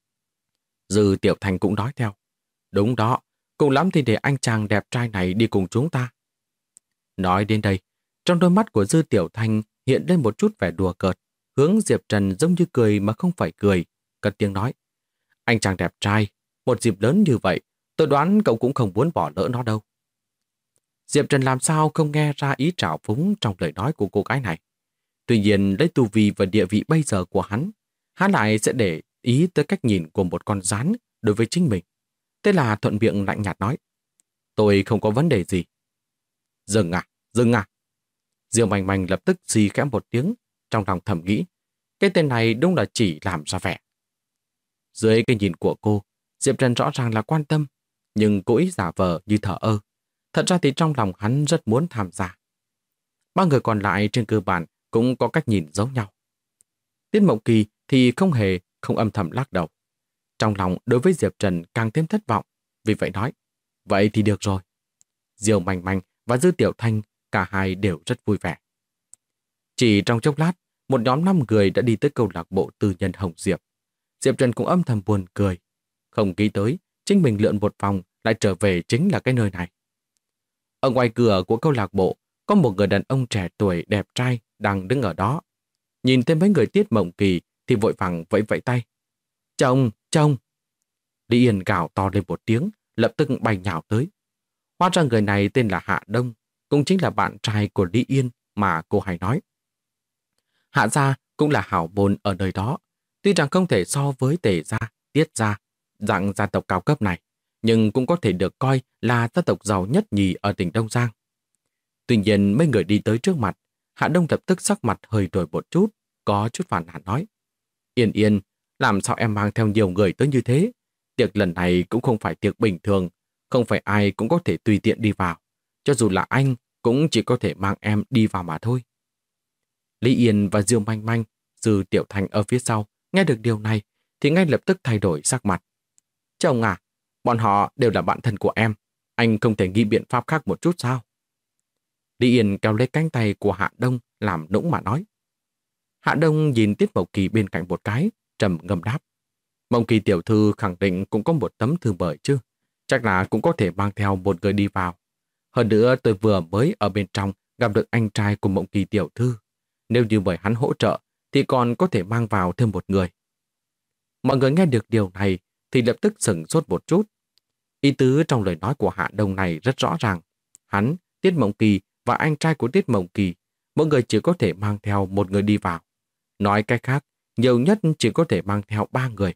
Dư Tiểu Thành cũng nói theo: đúng đó, cùng lắm thì để anh chàng đẹp trai này đi cùng chúng ta. Nói đến đây, trong đôi mắt của Dư Tiểu Thanh hiện lên một chút vẻ đùa cợt, hướng Diệp Trần giống như cười mà không phải cười, cất tiếng nói: anh chàng đẹp trai, một dịp lớn như vậy, Tôi đoán cậu cũng không muốn bỏ lỡ nó đâu. Diệp Trần làm sao không nghe ra ý trào phúng trong lời nói của cô gái này. Tuy nhiên, lấy tu vi và địa vị bây giờ của hắn lại sẽ để ý tới cách nhìn của một con rắn đối với chính mình. Thế là thuận miệng lạnh nhạt nói, tôi không có vấn đề gì. Dừng à, dừng à. Diêu Manh Manh lập tức xì khẽ một tiếng, trong lòng thầm nghĩ, cái tên này đúng là chỉ làm ra vẻ. Dưới cái nhìn của cô, Diệp Trần rõ ràng là quan tâm, nhưng cố ý giả vờ như thờ ơ. Thật ra thì trong lòng hắn rất muốn tham gia. Ba người còn lại trên cơ bản cũng có cách nhìn giống nhau. Tiết Mộng Kỳ thì không âm thầm lắc đầu. Trong lòng đối với Diệp Trần càng thêm thất vọng, vì vậy nói, vậy thì được rồi. Diêu Manh Manh và Dư Tiểu Thanh cả hai đều rất vui vẻ. Chỉ trong chốc lát, một nhóm 5 người đã đi tới câu lạc bộ tư nhân Hồng Diệp. Diệp Trần cũng âm thầm buồn cười. Không nghĩ tới, chính mình lượn một vòng lại trở về chính là cái nơi này. Ở ngoài cửa của câu lạc bộ, có một người đàn ông trẻ tuổi đẹp trai đang đứng ở đó. Nhìn thấy mấy người Tiết Mộng Kỳ thì vội vàng vẫy vẫy tay. Chồng, chồng! Lý Yên gào to lên một tiếng, lập tức bay nhào tới. Hóa ra người này tên là Hạ Đông, cũng chính là bạn trai của Lý Yên mà cô hay nói. Hạ gia cũng là hảo môn ở nơi đó, tuy rằng không thể so với Tề gia, Tiết gia, dạng gia tộc cao cấp này, nhưng cũng có thể được coi là gia tộc giàu nhất nhì ở tỉnh Đông Giang. Tuy nhiên mấy người đi tới trước mặt, Hạ Đông lập tức sắc mặt hơi đổi một chút, có chút phản nàn nói. Yên Yên, làm sao em mang theo nhiều người tới như thế? Tiệc lần này cũng không phải tiệc bình thường, không phải ai cũng có thể tùy tiện đi vào. Cho dù là anh, cũng chỉ có thể mang em đi vào mà thôi. Lý Yên và Diêu Manh Manh, Dư Tiểu Thanh ở phía sau, nghe được điều này thì ngay lập tức thay đổi sắc mặt. Chồng à, bọn họ đều là bạn thân của em, anh không thể nghĩ biện pháp khác một chút sao? Lý Yên kéo lấy cánh tay của Hạ Đông làm nũng mà nói. Hạ Đông nhìn Tiết Mộng Kỳ bên cạnh một cái, trầm ngâm đáp. Mộng Kỳ tiểu thư khẳng định cũng có một tấm thư mời chứ, chắc là cũng có thể mang theo một người đi vào. Hơn nữa tôi vừa mới ở bên trong gặp được anh trai của Mộng Kỳ tiểu thư. Nếu như mời hắn hỗ trợ thì còn có thể mang vào thêm một người. Mọi người nghe được điều này thì lập tức sửng sốt một chút. Ý tứ trong lời nói của Hạ Đông này rất rõ ràng. Hắn, Tiết Mộng Kỳ và anh trai của Tiết Mộng Kỳ, mỗi người chỉ có thể mang theo một người đi vào. Nói cách khác, nhiều nhất chỉ có thể mang theo 3 người.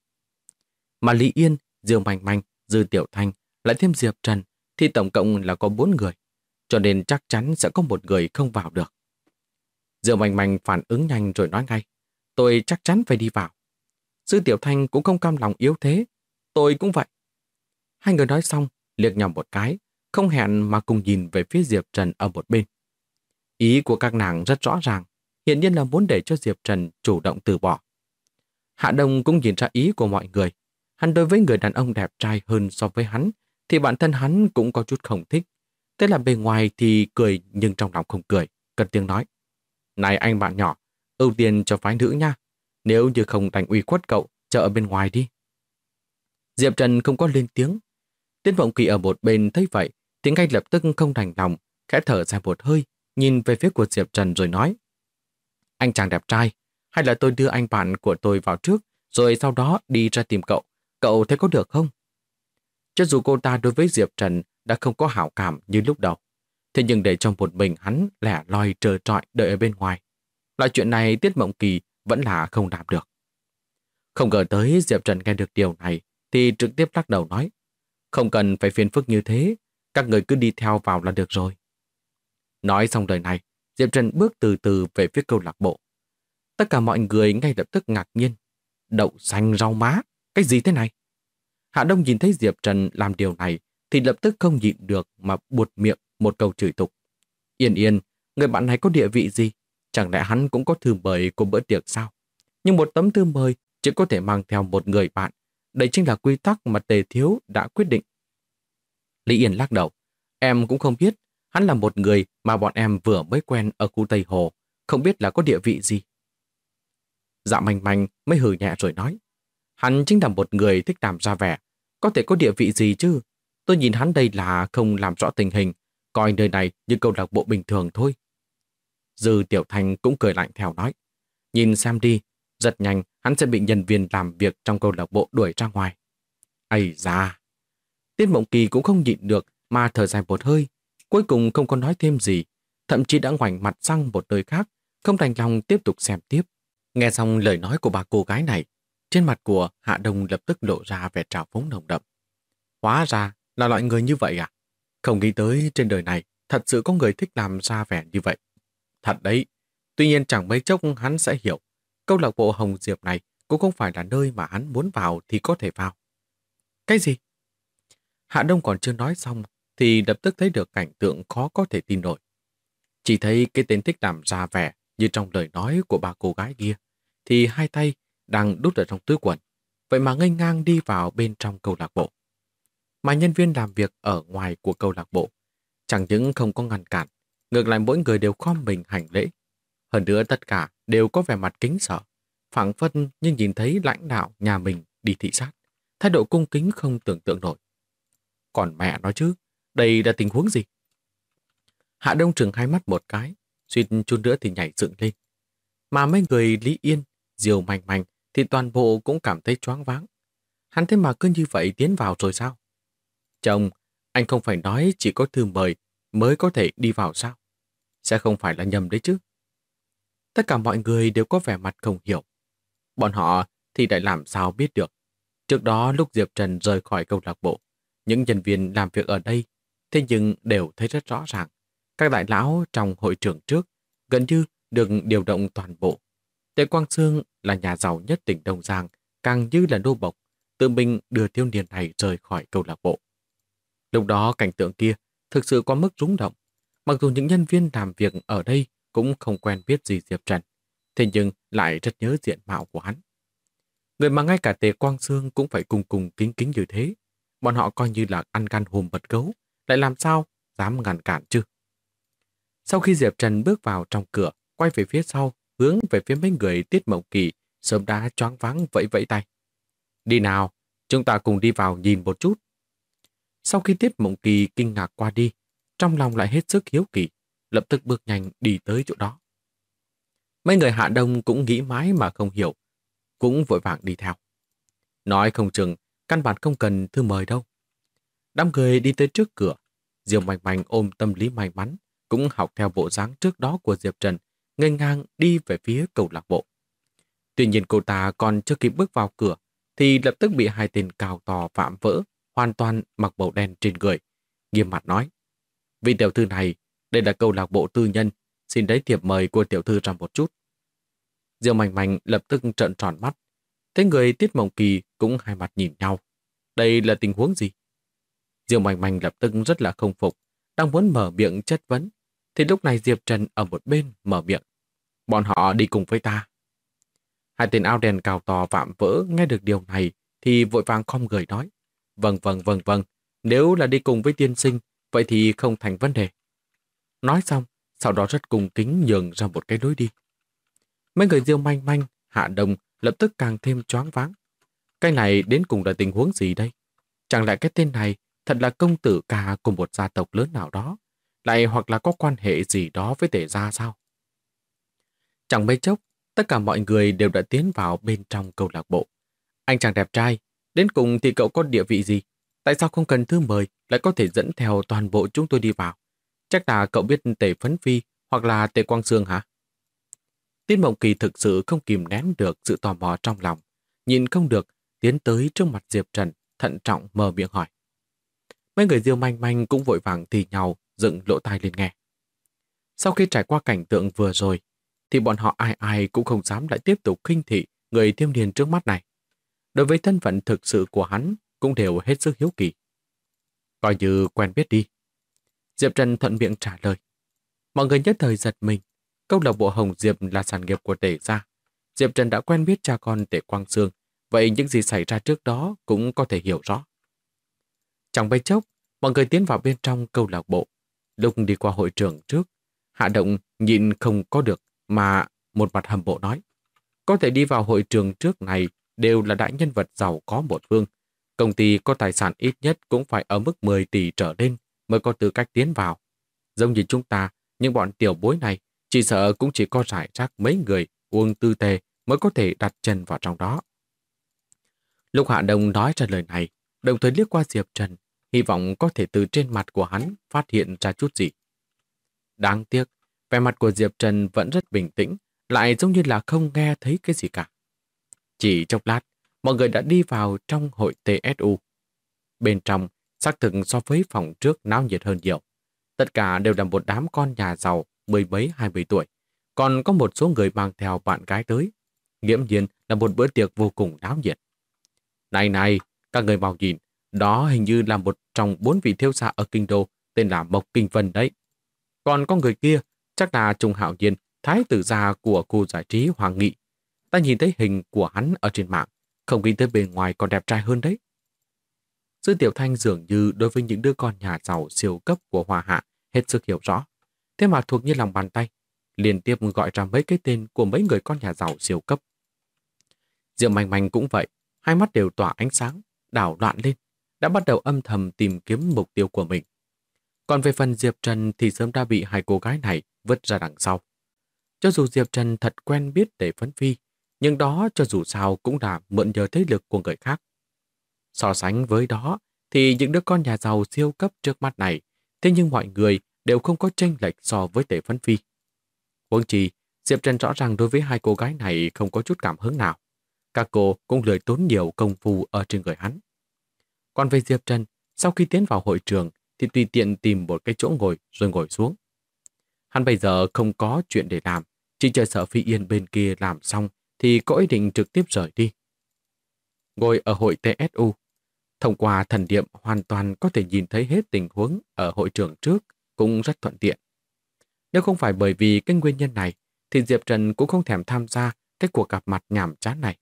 Mà Lý Yên, Diêu Manh Manh, Dư Tiểu Thanh lại thêm Diệp Trần thì tổng cộng là có 4 người, cho nên chắc chắn sẽ có một người không vào được. Diêu Manh Manh phản ứng nhanh rồi nói ngay, tôi chắc chắn phải đi vào. Dư Tiểu Thanh cũng không cam lòng yếu thế, tôi cũng vậy. Hai người nói xong, liếc nhau một cái, không hẹn mà cùng nhìn về phía Diệp Trần ở một bên. Ý của các nàng rất rõ ràng, hiển nhiên là muốn để cho Diệp Trần chủ động từ bỏ. Hạ Đông cũng nhìn ra ý của mọi người. Hắn đối với người đàn ông đẹp trai hơn so với hắn, thì bản thân hắn cũng có chút không thích. Thế là bề ngoài thì cười nhưng trong lòng không cười, cất tiếng nói. Này anh bạn nhỏ, ưu tiên cho phái nữ nha. Nếu như không đành uy khuất cậu, chờ ở bên ngoài đi. Diệp Trần không có lên tiếng. Tiết Mộng Kỳ ở một bên thấy vậy, thì ngay lập tức không đành lòng, khẽ thở ra một hơi, nhìn về phía của Diệp Trần rồi nói. Anh chàng đẹp trai, hay là tôi đưa anh bạn của tôi vào trước, rồi sau đó đi ra tìm cậu. Cậu thấy có được không? Cho dù cô ta đối với Diệp Trần đã không có hảo cảm như lúc đầu, thế nhưng để cho một mình hắn lẻ loi trơ trọi đợi ở bên ngoài. Loại chuyện này Tiết Mộng Kỳ vẫn là không làm được. Không ngờ tới Diệp Trần nghe được điều này thì trực tiếp lắc đầu nói. Không cần phải phiền phức như thế, các người cứ đi theo vào là được rồi. Nói xong lời này, Diệp Trần bước từ từ về phía câu lạc bộ. Tất cả mọi người ngay lập tức ngạc nhiên. Đậu xanh rau má, cái gì thế này? Hạ Đông nhìn thấy Diệp Trần làm điều này thì lập tức không nhịn được mà buột miệng một câu chửi tục. Yên Yên, người bạn này có địa vị gì? Chẳng lẽ hắn cũng có thư mời của bữa tiệc sao? Nhưng một tấm thư mời chỉ có thể mang theo một người bạn. Đây chính là quy tắc mà Tề Thiếu đã quyết định. Lý Yên lắc đầu. Em cũng không biết. Hắn là một người mà bọn em vừa mới quen ở khu Tây Hồ. Không biết là có địa vị gì. Dạ Manh Manh mới hừ nhẹ rồi nói. Hắn chính là một người thích làm ra vẻ. Có thể có địa vị gì chứ? Tôi nhìn hắn đây là không làm rõ tình hình. Coi nơi này như câu lạc bộ bình thường thôi. Dư Tiểu Thanh cũng cười lạnh theo nói. Nhìn xem đi. Rất nhanh hắn sẽ bị nhân viên làm việc trong câu lạc bộ đuổi ra ngoài. Ây da! Tiết Mộng Kỳ cũng không nhịn được mà thở dài một hơi, cuối cùng không có nói thêm gì, thậm chí đã ngoảnh mặt sang một nơi khác, không đành lòng tiếp tục xem tiếp. Nghe xong lời nói của bà cô gái này, trên mặt của Hạ Đông lập tức lộ ra vẻ trào phúng nồng đậm. Hóa ra là loại người như vậy à? Không nghĩ tới trên đời này thật sự có người thích làm ra vẻ như vậy. Thật đấy, tuy nhiên chẳng mấy chốc hắn sẽ hiểu, câu lạc bộ Hồng Diệp này cũng không phải là nơi mà hắn muốn vào thì có thể vào. Cái gì? Hạ Đông còn chưa nói xong thì lập tức thấy được cảnh tượng khó có thể tin nổi. Chỉ thấy cái tên thích làm ra vẻ như trong lời nói của bà cô gái kia, thì hai tay đang đút ở trong túi quần, vậy mà nghênh ngang đi vào bên trong câu lạc bộ. Mà nhân viên làm việc ở ngoài của câu lạc bộ chẳng những không có ngăn cản, ngược lại mỗi người đều khom mình hành lễ. Hơn nữa tất cả đều có vẻ mặt kính sợ, phảng phất như nhìn thấy lãnh đạo nhà mình đi thị sát, thái độ cung kính không tưởng tượng nổi. Còn mẹ nói chứ, đây là tình huống gì? Hạ Đông trừng hai mắt một cái, suýt chút nữa thì nhảy dựng lên. Mà mấy người Lý Yên, Diều Mành Mành thì toàn bộ cũng cảm thấy choáng váng. Hắn thế mà cứ như vậy tiến vào rồi sao? Chồng, anh không phải nói chỉ có thư mời mới có thể đi vào sao? Sẽ không phải là nhầm đấy chứ? Tất cả mọi người đều có vẻ mặt không hiểu. Bọn họ thì lại làm sao biết được. Trước đó lúc Diệp Trần rời khỏi câu lạc bộ, những nhân viên làm việc ở đây thế nhưng đều thấy rất rõ ràng. Các đại lão trong hội trường trước gần như được điều động toàn bộ. Tề Quang Sương là nhà giàu nhất tỉnh Đông Giang, càng như là nô bộc, tự mình đưa thiếu niên này rời khỏi câu lạc bộ. Lúc đó cảnh tượng kia thực sự có mức rung động. Mặc dù những nhân viên làm việc ở đây cũng không quen biết gì Diệp Trần, thế nhưng lại rất nhớ diện mạo của hắn. Người mà ngay cả Tề Quang Sương cũng phải cùng cùng kính kính như thế. Bọn họ coi như là ăn gan hùm mật gấu, lại làm sao dám ngăn cản chứ? Sau khi Diệp Trần bước vào trong cửa, quay về phía sau, hướng về phía mấy người Tiết Mộng Kỳ, sớm đã choáng váng vẫy vẫy tay. Đi nào, chúng ta cùng đi vào nhìn một chút. Sau khi Tiết Mộng Kỳ kinh ngạc qua đi, trong lòng lại hết sức hiếu kỳ, lập tức bước nhanh đi tới chỗ đó. Mấy người Hạ Đông cũng nghĩ mãi mà không hiểu, cũng vội vàng đi theo. Nói không chừng, căn bản không cần thư mời đâu. Đám người đi tới trước cửa, Diệp Mành Mành ôm tâm lý may mắn, cũng học theo bộ dáng trước đó của Diệp Trần, nghênh ngang đi về phía câu lạc bộ. Tuy nhiên cô ta còn chưa kịp bước vào cửa, thì lập tức bị hai tên cao to vạm vỡ, hoàn toàn mặc màu đen trên người, nghiêm mặt nói: vị tiểu thư này, đây là câu lạc bộ tư nhân, xin lấy thiệp mời của tiểu thư ra một chút. Diệp Mành Mành lập tức trợn tròn mắt, thế người Tiết Mộng Kỳ cũng hai mặt nhìn nhau. Đây là tình huống gì? Diệp Mành Mành lập tức rất là không phục, đang muốn mở miệng chất vấn, thì lúc này Diệp Trần ở một bên mở miệng: bọn họ đi cùng với ta. Hai tên áo đen cao to vạm vỡ nghe được điều này thì vội vàng khom người nói: vâng, nếu là đi cùng với tiên sinh, vậy thì không thành vấn đề. Nói xong, sau đó rất cung kính nhường ra một cái lối đi. Mấy người Diêu Manh Manh, Hạ Đông lập tức càng thêm choáng váng. Cái này đến cùng là tình huống gì đây? Chẳng lẽ cái tên này thật là công tử ca của một gia tộc lớn nào đó, lại hoặc là có quan hệ gì đó với Tề gia sao? Chẳng mấy chốc, tất cả mọi người đều đã tiến vào bên trong câu lạc bộ. Anh chàng đẹp trai, đến cùng thì cậu có địa vị gì? Tại sao không cần thư mời lại có thể dẫn theo toàn bộ chúng tôi đi vào? Chắc là cậu biết Tề Phấn Phi hoặc là Tề Quang Sương hả? Tiết Mộng Kỳ thực sự không kìm nén được sự tò mò trong lòng, nhìn không được, tiến tới trước mặt Diệp Trần, thận trọng mở miệng hỏi. Mấy người Diêu Manh Manh cũng vội vàng thì nhau dựng lỗ tai lên nghe. Sau khi trải qua cảnh tượng vừa rồi, thì bọn họ ai ai cũng không dám lại tiếp tục khinh thị người thiếu niên trước mắt này. Đối với thân phận thực sự của hắn cũng đều hết sức hiếu kỳ. Coi như quen biết đi. Diệp Trần thuận miệng trả lời. Mọi người nhất thời giật mình. Câu lạc bộ Hồng Diệp là sản nghiệp của Tề gia. Diệp Trần đã quen biết cha con Tề Quang Sương, vậy những gì xảy ra trước đó cũng có thể hiểu rõ. Trong mấy chốc, mọi người tiến vào bên trong câu lạc bộ. Lúc đi qua hội trường trước, Hạ Động nhịn không có được mà một mặt hâm mộ nói: có thể đi vào hội trường trước này đều là đại nhân vật giàu có một phương. Công ty có tài sản ít nhất cũng phải ở mức 10 tỷ trở lên mới có tư cách tiến vào. Giống như chúng ta, những bọn tiểu bối này chỉ sợ cũng chỉ có rải rác mấy người uống tư tề mới có thể đặt chân vào trong đó. Lúc Hạ Đông nói ra lời này, đồng thời liếc qua Diệp Trần, hy vọng có thể từ trên mặt của hắn phát hiện ra chút gì. Đáng tiếc, vẻ mặt của Diệp Trần vẫn rất bình tĩnh, lại giống như là không nghe thấy cái gì cả. Chỉ chốc lát, mọi người đã đi vào trong hội TSU. Bên trong, xác thực so với phòng trước náo nhiệt hơn nhiều. Tất cả đều là một đám con nhà giàu, mười mấy 20 tuổi. Còn có một số người mang theo bạn gái tới. Nghiễm nhiên là một bữa tiệc vô cùng náo nhiệt. Này này, các người mau nhìn, đó hình như là một trong 4 vị thiếu gia ở kinh đô, tên là Mộc Kinh Vân đấy. Còn con người kia, chắc là Trung Hạo Nhiên, thái tử gia của khu giải trí Hoàng Nghị. Ta nhìn thấy hình của hắn ở trên mạng, không nghĩ tới bề ngoài còn đẹp trai hơn đấy. Sư Tiểu Thanh dường như đối với những đứa con nhà giàu siêu cấp của Hoa Hạ hết sức hiểu rõ. Thế mà thuộc như lòng bàn tay, liên tiếp gọi ra mấy cái tên của mấy người con nhà giàu siêu cấp. Diệp Manh Manh cũng vậy, hai mắt đều tỏa ánh sáng, đảo loạn lên, đã bắt đầu âm thầm tìm kiếm mục tiêu của mình. Còn về phần Diệp Trần thì sớm đã bị hai cô gái này vứt ra đằng sau. Cho dù Diệp Trần thật quen biết Tề Phấn Phi, nhưng đó cho dù sao cũng là mượn nhờ thế lực của người khác. So sánh với đó, thì những đứa con nhà giàu siêu cấp trước mắt này, thế nhưng mọi người đều không có chênh lệch so với Tề Phấn Phi. Huống chi, Diệp Trần rõ ràng đối với hai cô gái này không có chút cảm hứng nào. Các cô cũng lười tốn nhiều công phu ở trên người hắn. Còn về Diệp Trần, sau khi tiến vào hội trường thì tùy tiện tìm một cái chỗ ngồi rồi ngồi xuống. Hắn bây giờ không có chuyện để làm, chỉ chờ sợ Phi Yên bên kia làm xong thì có ý định trực tiếp rời đi. Ngồi ở hội TSU, thông qua thần niệm hoàn toàn có thể nhìn thấy hết tình huống ở hội trường trước, cũng rất thuận tiện. Nếu không phải bởi vì cái nguyên nhân này, thì Diệp Trần cũng không thèm tham gia cái cuộc gặp mặt nhàm chán này.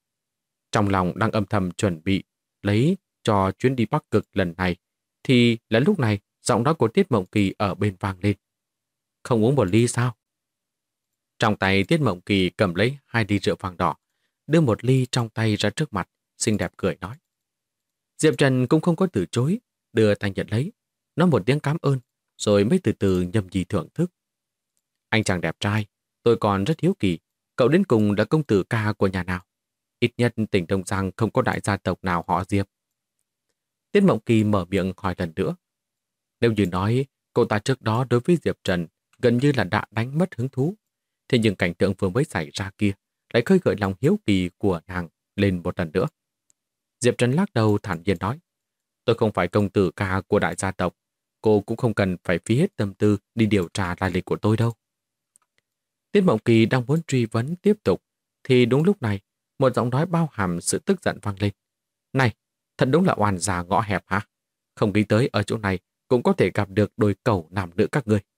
Trong lòng đang âm thầm chuẩn bị lấy cho chuyến đi Bắc Cực lần này, thì là lúc này giọng nói của Tiết Mộng Kỳ ở bên vang lên. Không uống một ly sao? Trong tay Tiết Mộng Kỳ cầm lấy 2 ly rượu vàng đỏ, đưa một ly trong tay ra trước mặt, xinh đẹp cười nói. Diệp Trần cũng không có từ chối, đưa tay nhận lấy, nói một tiếng cảm ơn, rồi mới từ từ nhâm nhi thưởng thức. Anh chàng đẹp trai, tôi còn rất hiếu kỳ, cậu đến cùng là công tử ca của nhà nào? Ít nhất tỉnh Đông Giang không có đại gia tộc nào họ Diệp. Tiết Mộng Kỳ mở miệng hỏi lần nữa. Nếu như nói cô ta trước đó đối với Diệp Trần gần như là đã đánh mất hứng thú, thế nhưng cảnh tượng vừa mới xảy ra kia lại khơi gợi lòng hiếu kỳ của nàng lên một lần nữa. Diệp Trần lắc đầu thản nhiên nói, tôi không phải công tử ca của đại gia tộc, cô cũng không cần phải phí hết tâm tư đi điều tra lai lịch của tôi đâu. Tiết Mộng Kỳ đang muốn truy vấn tiếp tục, thì đúng lúc này, một giọng nói bao hàm sự tức giận vang lên. Này, thật đúng là oan già ngõ hẹp hả? Không nghĩ tới ở chỗ này cũng có thể gặp được đôi cẩu nam nữ các ngươi.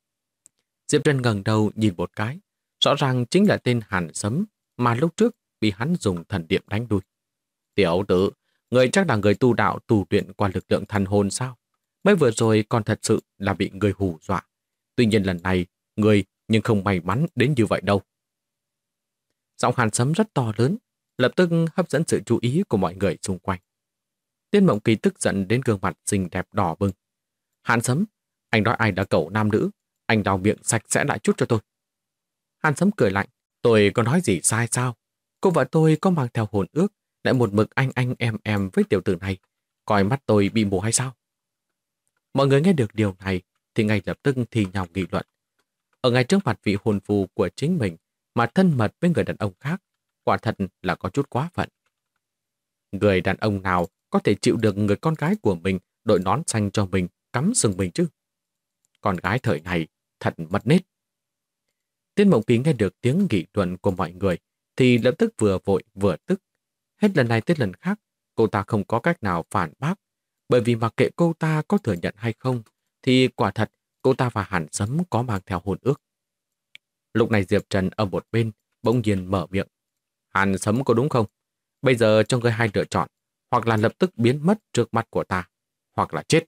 Diệp Trần ngẩng đầu nhìn một cái, rõ ràng chính là tên Hàn Sấm mà lúc trước bị hắn dùng thần niệm đánh đuôi. Tiểu tử, người chắc là người tu đạo tu luyện qua lực lượng thần hồn sao? Mới vừa rồi còn thật sự là bị người hù dọa. Tuy nhiên lần này, người nhưng không may mắn đến như vậy đâu. Giọng Hàn Sấm rất to lớn, lập tức hấp dẫn sự chú ý của mọi người xung quanh. Tiên Mộng Kỳ tức giận đến gương mặt xinh đẹp đỏ bừng. Hàn Sấm, anh nói ai là cậu nam nữ, anh lau miệng sạch sẽ lại chút cho tôi. Hàn Sấm cười lạnh, tôi có nói gì sai sao? Cô và tôi có mang theo hồn ước, lại một mực anh em với tiểu tử này, coi mắt tôi bị mù hay sao? Mọi người nghe được điều này thì ngay lập tức thì nhau nghị luận. Ở ngay trước mặt vị hôn phu của chính mình mà thân mật với người đàn ông khác, quả thật là có chút quá phận. Người đàn ông nào có thể chịu được người con gái của mình đội nón xanh cho mình, cắm sừng mình chứ? Con gái thời này thật mất nết. Tiên Mộng Kỳ nghe được tiếng nghị luận của mọi người thì lập tức vừa vội vừa tức. Hết lần này tới lần khác, cô ta không có cách nào phản bác, bởi vì mặc kệ cô ta có thừa nhận hay không, thì quả thật cô ta và Hàn Sấm có mang theo hôn ước. Lúc này Diệp Trần ở một bên bỗng nhiên mở miệng. Hàn Sấm có đúng không? Bây giờ cho ngươi hai lựa chọn, hoặc là lập tức biến mất trước mắt của ta, hoặc là chết.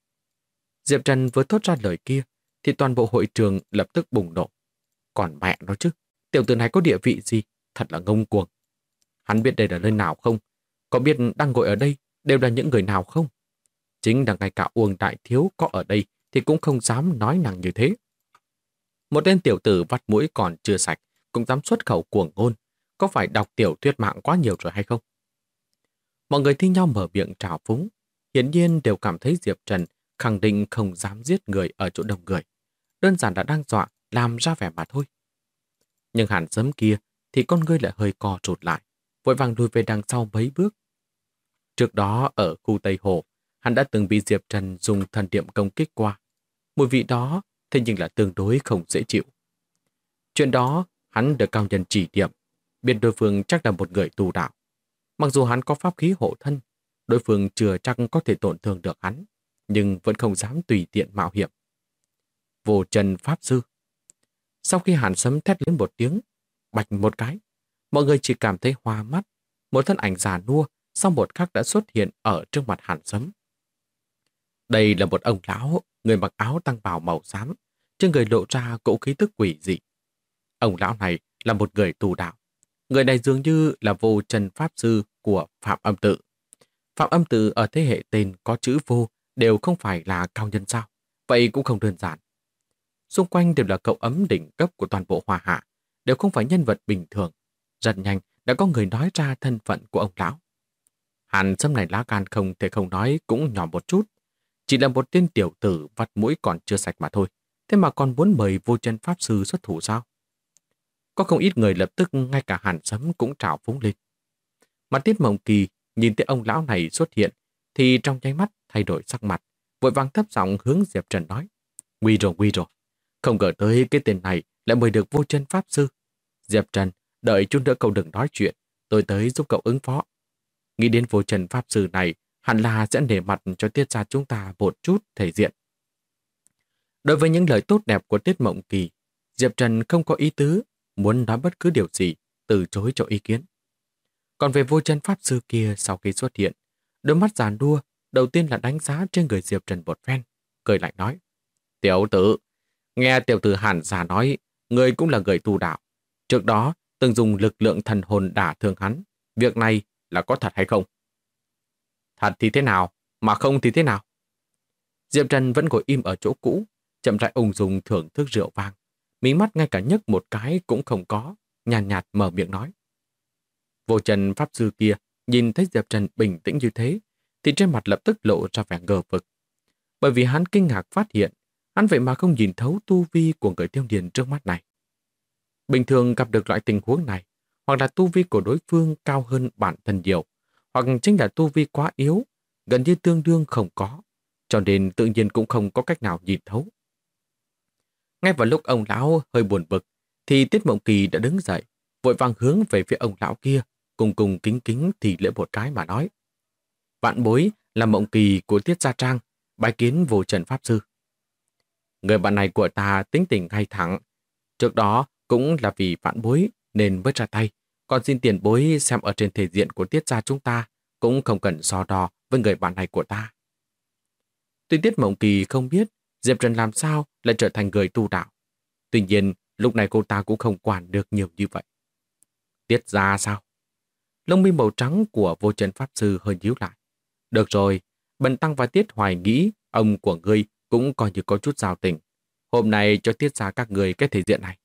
Diệp Trần vừa thốt ra lời kia, thì toàn bộ hội trường lập tức bùng nổ. Còn mẹ nó chứ, tiểu tử này có địa vị gì, thật là ngông cuồng. Hắn biết đây là nơi nào không? Có biết đang ngồi ở đây đều là những người nào không? Chính là ngay cả Uông Đại Thiếu có ở đây thì cũng không dám nói năng như thế. Một tên tiểu tử vắt mũi còn chưa sạch cũng dám xuất khẩu cuồng ngôn, có phải đọc tiểu thuyết mạng quá nhiều rồi hay không? Mọi người thi nhau mở miệng trào phúng. hiển nhiên đều cảm thấy Diệp Trần khẳng định không dám giết người ở chỗ đông người. Đơn giản đã đang dọa, làm ra vẻ mà thôi. Nhưng Hàn Sấm kia thì con ngươi lại hơi co rụt lại, vội vàng lùi về đằng sau mấy bước. Trước đó ở khu Tây Hồ, hắn đã từng bị Diệp Trần dùng thần niệm công kích qua. Mùi vị đó thế nhưng là tương đối không dễ chịu. Chuyện đó hắn được cao nhân chỉ điểm, biết đối phương chắc là một người tu đạo. Mặc dù hắn có pháp khí hộ thân, đối phương chưa chắc có thể tổn thương được hắn, nhưng vẫn không dám tùy tiện mạo hiểm. Vô Trần Pháp Sư. Sau khi Hàn Sấm thét lên một tiếng, bạch một cái, mọi người chỉ cảm thấy hoa mắt. Một thân ảnh già nua sau một khắc đã xuất hiện ở trước mặt Hàn Sấm. Đây là một ông lão, người mặc áo tăng bào màu xám, trên người lộ ra cỗ khí tức quỷ dị. Ông lão này là một người tu đạo. Người này dường như là Vô Trần Pháp Sư của Phạm Âm Tự. Phạm Âm Tự ở thế hệ tên có chữ vô đều không phải là cao nhân sao? Vậy cũng không đơn giản. Xung quanh đều là cậu ấm đỉnh cấp của toàn bộ Hoa Hạ, đều không phải nhân vật bình thường. Rất nhanh đã có người nói ra thân phận của ông lão. Hàn Sâm này lá gan không thể không nói cũng nhỏ một chút. Chỉ là một tên tiểu tử vắt mũi còn chưa sạch mà thôi. Thế mà còn muốn mời Vô Chân Pháp Sư xuất thủ sao? Có không ít người lập tức ngay cả Hàn Sấm cũng trào phúng lên. Mà Tiết Mộng Kỳ nhìn thấy ông lão này xuất hiện thì trong nháy mắt thay đổi sắc mặt, vội vàng thấp giọng hướng Diệp Trần nói: Nguy rồi, nguy rồi. Không ngờ tới cái tên này lại mời được Vô Chân Pháp Sư. Diệp Trần, đợi chút nữa cậu đừng nói chuyện, tôi tới giúp cậu ứng phó. Nghĩ đến Vô Chân Pháp Sư này, hẳn là sẽ nể mặt cho Tiết gia chúng ta một chút thể diện. Đối với những lời tốt đẹp của Tiết Mộng Kỳ, Diệp Trần không có ý tứ muốn nói bất cứ điều gì, từ chối cho ý kiến. Còn về Vô Chân Pháp Sư kia sau khi xuất hiện, đôi mắt giàn đua đầu tiên là đánh giá trên người Diệp Trần một phen, cười lạnh nói: Tiểu tử, nghe tiểu tử Hàn già nói, người cũng là người tu đạo. Trước đó từng dùng lực lượng thần hồn đả thương hắn, việc này là có thật hay không? Thật thì thế nào, mà không thì thế nào? Diệp Trần vẫn ngồi im ở chỗ cũ, chậm rãi ung dung thưởng thức rượu vang. Mí mắt ngay cả nhấc một cái cũng không có, nhàn nhạt mở miệng nói. Vô Trần Pháp Sư kia nhìn thấy Diệp Trần bình tĩnh như thế, thì trên mặt lập tức lộ ra vẻ ngờ vực. Bởi vì hắn kinh ngạc phát hiện, hắn vậy mà không nhìn thấu tu vi của người thiếu niên trước mắt này. Bình thường gặp được loại tình huống này, hoặc là tu vi của đối phương cao hơn bản thân nhiều, hoặc chính là tu vi quá yếu, gần như tương đương không có, cho nên tự nhiên cũng không có cách nào nhìn thấu. Ngay vào lúc ông lão hơi buồn bực, thì Tiết Mộng Kỳ đã đứng dậy, vội vàng hướng về phía ông lão kia, cùng cùng kính kính thì lễ một cái mà nói: Vạn bối là Mộng Kỳ của Tiết Gia Trang, bái kiến Vô Trần Pháp Sư. Người bạn này của ta tính tình ngay thẳng, trước đó cũng là vì vạn bối nên mới ra tay, còn xin tiền bối xem ở trên thể diện của Tiết Gia chúng ta, cũng không cần so đo với người bạn này của ta. Tuy Tiết Mộng Kỳ không biết Diệp Trần làm sao lại trở thành người tu đạo, tuy nhiên lúc này cô ta cũng không quản được nhiều như vậy. Tiết Gia sao? Lông mi màu trắng của Vô Trần Pháp Sư hơi nhíu lại. Được rồi, Bần Tăng và Tiết Hoài nghĩ ông của ngươi cũng coi như có chút giao tình. Hôm nay cho Tiết Gia các người cái thể diện này.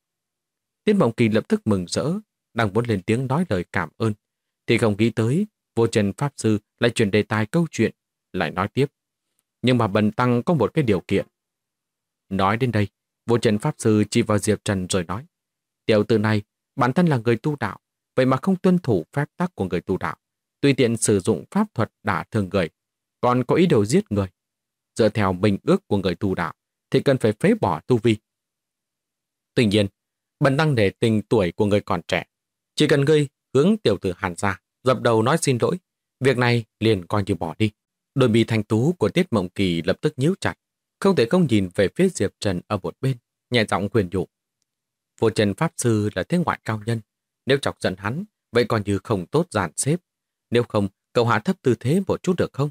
Tiết Mộng Kỳ lập tức mừng rỡ, đang muốn lên tiếng nói lời cảm ơn, thì không nghĩ tới Vô Trần Pháp Sư lại chuyển đề tài câu chuyện, lại nói tiếp. Nhưng mà Bần Tăng có một cái điều kiện. Nói đến đây, Vô Trần Pháp Sư chỉ vào Diệp Trần rồi nói: Tiểu tử này, bản thân là người tu đạo, vậy mà không tuân thủ phép tắc của người tu đạo, tùy tiện sử dụng pháp thuật đả thương người, còn có ý đồ giết người. Dựa theo minh ước của người tu đạo, thì cần phải phế bỏ tu vi. Tuy nhiên, Bần Tăng để tình tuổi của người còn trẻ, chỉ cần ngươi hướng tiểu tử Hàn ra, dập đầu nói xin lỗi, việc này liền coi như bỏ đi. Đôi mi thanh tú của Tiết Mộng Kỳ lập tức nhíu chặt, không thể không nhìn về phía Diệp Trần ở một bên, nhẹ giọng khuyên nhủ. Vô Trần Pháp Sư là thế ngoại cao nhân, nếu chọc giận hắn, vậy coi như không tốt dàn xếp. Nếu không, cậu hạ thấp tư thế một chút được không?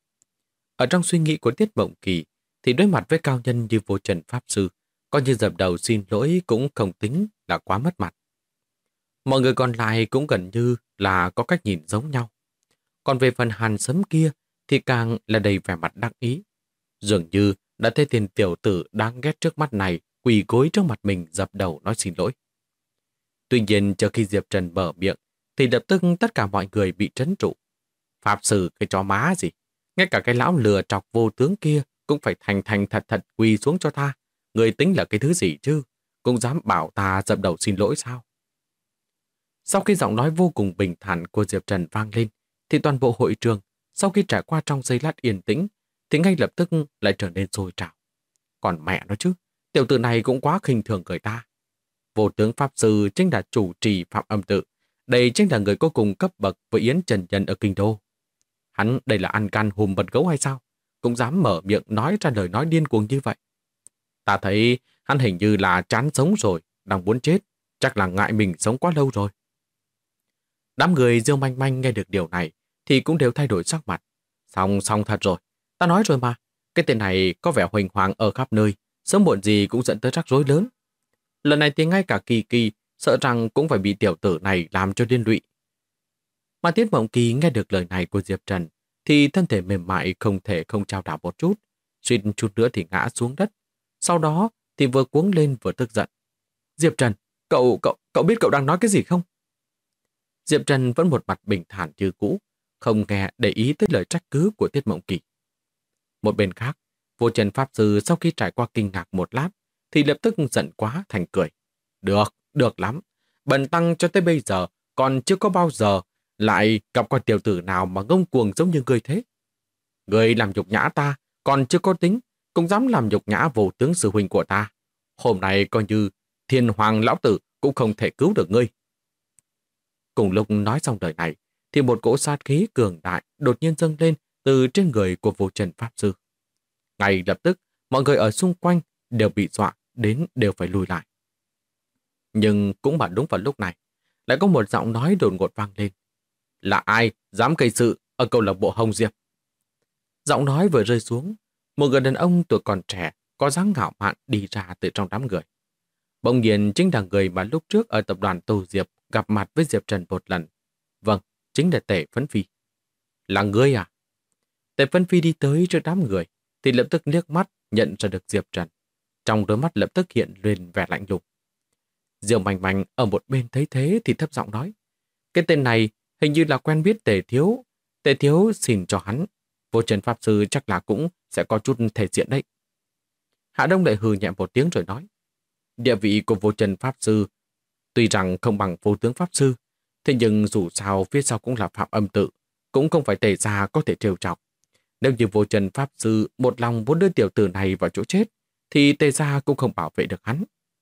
Ở trong suy nghĩ của Tiết Mộng Kỳ, thì đối mặt với cao nhân như Vô Trần Pháp Sư, coi như dập đầu xin lỗi cũng không tính là quá mất mặt. Mọi người còn lại cũng gần như là có cách nhìn giống nhau. Còn về phần Hàn Sấm kia, thì càng là đầy vẻ mặt đắc ý. Dường như đã thấy tiền tiểu tử đáng ghét trước mắt này quỳ gối trước mặt mình dập đầu nói xin lỗi. Tuy nhiên chờ khi Diệp Trần mở miệng thì lập tức tất cả mọi người bị trấn trụ. Pháp Sư cái chó má gì? Ngay cả cái lão lừa trọc vô tướng kia cũng phải thành thành thật thật quỳ xuống cho ta. Người tính là cái thứ gì chứ? Cũng dám bảo ta dập đầu xin lỗi sao? Sau khi giọng nói vô cùng bình thản của Diệp Trần vang lên, thì toàn bộ hội trường, sau khi trải qua trong giây lát yên tĩnh, thì ngay lập tức lại trở nên sôi trào. Còn mẹ nó chứ, tiểu tử này cũng quá khinh thường người ta. Vô tướng Pháp Sư chính là chủ trì Phạm Âm Tự. Đây chính là người có cùng cấp bậc với Yến Trần Nhân ở Kinh Đô. Hắn đây là ăn gan hùm bật gấu hay sao? Cũng dám mở miệng nói ra lời nói điên cuồng như vậy. Ta thấy hắn hình như là chán sống rồi, đang muốn chết. Chắc là ngại mình sống quá lâu rồi. Đám người Diêu Manh Manh nghe được điều này thì cũng đều thay đổi sắc mặt. Xong thật rồi. Ta nói rồi mà. Cái tên này có vẻ huỳnh hoang ở khắp nơi. Sớm muộn gì cũng dẫn tới rắc rối lớn. Lần này thì ngay cả Kỳ Kỳ sợ rằng cũng phải bị tiểu tử này làm cho liên lụy. Mà Tiết Mộng Kỳ nghe được lời này của Diệp Trần thì thân thể mềm mại không thể không chao đảo một chút. Suýt chút nữa thì ngã xuống đất. Sau đó thì vừa cuống lên vừa tức giận. Diệp Trần, cậu biết cậu đang nói cái gì không? Diệp Trần vẫn một mặt bình thản như cũ, không nghe để ý tới lời trách cứ của Tiết Mộng Kỳ. Một bên khác, Vô Trần Pháp Sư sau khi trải qua kinh ngạc một lát, thì lập tức giận quá thành cười. Được lắm. Bần tăng cho tới bây giờ còn chưa có bao giờ lại gặp con tiểu tử nào mà ngông cuồng giống như ngươi thế. Ngươi làm nhục nhã ta, còn chưa có tính, cũng dám làm nhục nhã Vô tướng sư huynh của ta. Hôm nay coi như Thiên Hoàng lão tử cũng không thể cứu được ngươi. Cùng lúc nói xong lời này, thì một cỗ sát khí cường đại đột nhiên dâng lên từ trên người của Vô Trần Pháp Sư. Ngay lập tức, mọi người ở xung quanh đều bị dọa đến đều phải lùi lại. Nhưng cũng mà đúng vào lúc này, lại có một giọng nói đột ngột vang lên. Là ai dám gây sự ở câu lạc bộ Hồng Diệp? Giọng nói vừa rơi xuống, một người đàn ông tuổi còn trẻ, có dáng ngạo mạn đi ra từ trong đám người. Bỗng nhiên chính là người mà lúc trước ở tập đoàn Tô Diệp gặp mặt với Diệp Trần một lần. Vâng, chính là Tề Phấn Phi. Là ngươi à? Tề Phấn Phi đi tới trước đám người, thì lập tức liếc mắt nhận ra được Diệp Trần. Trong đôi mắt lập tức hiện lên vẻ lạnh lùng. Diêu Manh Manh ở một bên thấy thế thì thấp giọng nói. Cái tên này hình như là quen biết Tề Thiếu. Tề Thiếu xin cho hắn. Vô Trần Pháp Sư chắc là cũng sẽ có chút thể diện đấy. Hạ Đông lại hừ nhẹ một tiếng rồi nói. Địa vị của Vô Trần Pháp Sư tuy rằng không bằng Vô Tướng Pháp Sư, thế nhưng dù sao phía sau cũng là Phạm Âm Tự, cũng không phải Tề gia có thể trêu chọc. Nếu như Vô Trần Pháp Sư một lòng muốn đưa tiểu tử này vào chỗ chết, thì Tề gia cũng không bảo vệ được hắn.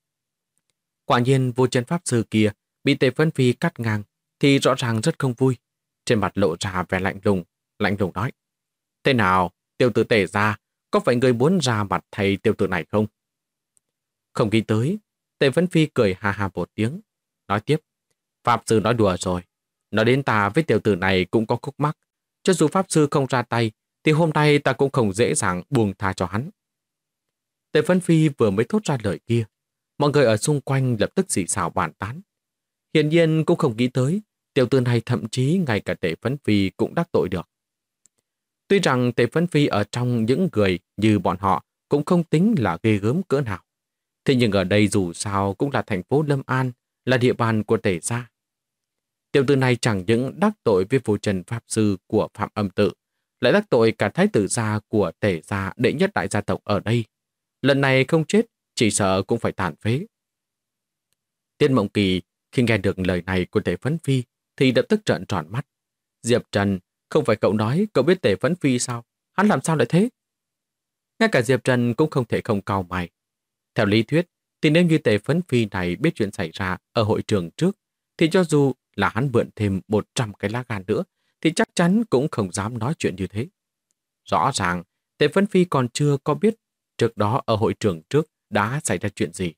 Quả nhiên Vô Trần Pháp Sư kia bị Tề Phấn Phi cắt ngang thì rõ ràng rất không vui. Trên mặt lộ ra vẻ lạnh lùng nói. Thế nào, tiểu tử Tề gia, có phải người muốn ra mặt thay tiểu tử này không? Không nghĩ tới, Tề Phấn Phi cười hà hà một tiếng, nói tiếp. Pháp Sư nói đùa rồi. Nói đến ta với tiểu tử này cũng có khúc mắc. Cho dù Pháp Sư không ra tay, thì hôm nay ta cũng không dễ dàng buông tha cho hắn. Tề Phấn Phi vừa mới thốt ra lời kia, mọi người ở xung quanh lập tức xì xào bàn tán. Hiển nhiên cũng không nghĩ tới, tiểu tử này thậm chí ngay cả Tề Phấn Phi cũng đắc tội được. Tuy rằng Tề Phấn Phi ở trong những người như bọn họ cũng không tính là ghê gớm cỡ nào. Thế nhưng ở đây dù sao cũng là thành phố Lâm An, là địa bàn của Tề gia. Tiểu tử này chẳng những đắc tội với Vô Trần Pháp Sư của Phạm Âm Tự, lại đắc tội cả thái tử gia của Tề gia đệ nhất đại gia tộc ở đây. Lần này không chết, chỉ sợ cũng phải tàn phế. Tiết Mộng Kỳ khi nghe được lời này của Tề Phấn Phi thì lập tức trợn tròn mắt. Diệp Trần, không phải cậu nói cậu biết Tề Phấn Phi sao? Hắn làm sao lại thế? Ngay cả Diệp Trần cũng không thể không cau mày. Theo lý thuyết, thì nếu như Tề Phấn Phi này biết chuyện xảy ra ở hội trường trước, thì cho dù là hắn mượn thêm 100 cái lá gan nữa, thì chắc chắn cũng không dám nói chuyện như thế. Rõ ràng, Tề Phấn Phi còn chưa có biết trước đó ở hội trường trước đã xảy ra chuyện gì.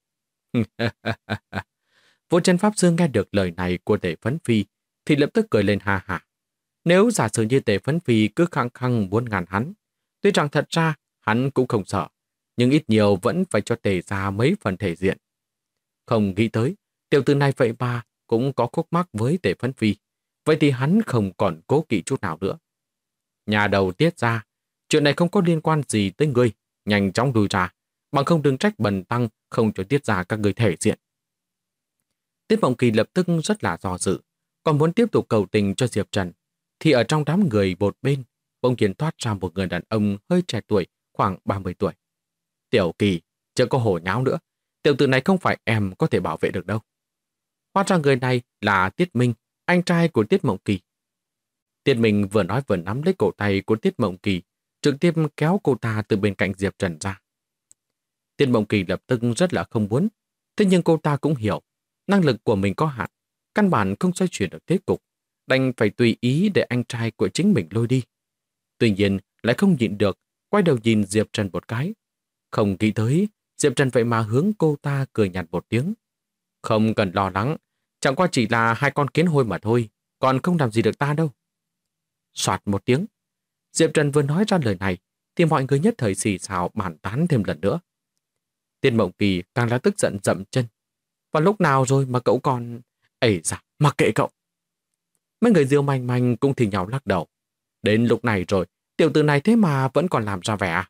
Vô Trần Pháp Sư nghe được lời này của Tề Phấn Phi thì lập tức cười lên ha hả. Nếu giả sử như Tề Phấn Phi cứ khăng khăng muốn ngăn hắn, tuy rằng thật ra hắn cũng không sợ, nhưng ít nhiều vẫn phải cho Tề ra mấy phần thể diện. Không nghĩ tới, tiểu tử này vậy mà cũng có khúc mắc với Tề Phấn Phi, vậy thì hắn không còn cố kỵ chút nào nữa. Nhà đầu Tiết ra, chuyện này không có liên quan gì tới ngươi, nhanh chóng đuổi ra, bằng không đừng trách bần tăng không cho Tiết ra các người thể diện. Tiết Mộng Kỳ lập tức rất là do dự, còn muốn tiếp tục cầu tình cho Diệp Trần, thì ở trong đám người một bên, bỗng nhiên thoát ra một người đàn ông hơi trẻ tuổi, khoảng 30 tuổi. Tiểu Kỳ, chưa có hồ nháo nữa. Tiểu tử này không phải em có thể bảo vệ được đâu. Hóa ra người này là Tiết Minh, anh trai của Tiết Mộng Kỳ. Tiết Minh vừa nói vừa nắm lấy cổ tay của Tiết Mộng Kỳ, trực tiếp kéo cô ta từ bên cạnh Diệp Trần ra. Tiết Mộng Kỳ lập tức rất là không muốn, thế nhưng cô ta cũng hiểu, năng lực của mình có hạn, căn bản không xoay chuyển được thế cục, đành phải tùy ý để anh trai của chính mình lôi đi. Tuy nhiên lại không nhịn được, quay đầu nhìn Diệp Trần một cái. Không nghĩ tới, Diệp Trần vậy mà hướng cô ta cười nhạt một tiếng. Không cần lo lắng, chẳng qua chỉ là hai con kiến hôi mà thôi, còn không làm gì được ta đâu. Soạt một tiếng, Diệp Trần vừa nói ra lời này, thì mọi người nhất thời xì xào bàn tán thêm lần nữa. Tiên Mộng Kỳ càng là tức giận dậm chân. Và lúc nào rồi mà cậu còn... Ây da, mặc kệ cậu. Mấy người Diêu Manh Manh cũng thì nhau lắc đầu. Đến lúc này rồi, tiểu tử này thế mà vẫn còn làm ra vẻ à?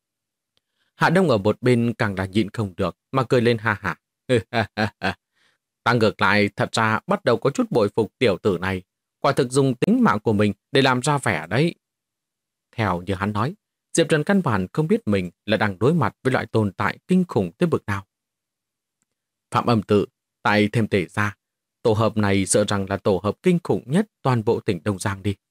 Hạ Đông ở một bên càng là nhịn không được mà cười lên ha hả. Ta ngược lại thật ra bắt đầu có chút bội phục tiểu tử này. Quả thực dùng tính mạng của mình để làm ra vẻ đấy. Theo như hắn nói, Diệp Trần căn bản không biết mình là đang đối mặt với loại tồn tại kinh khủng tới bực nào. Phạm Âm Tự, tại thêm Tề Gia, tổ hợp này sợ rằng là tổ hợp kinh khủng nhất toàn bộ tỉnh Đông Giang đi.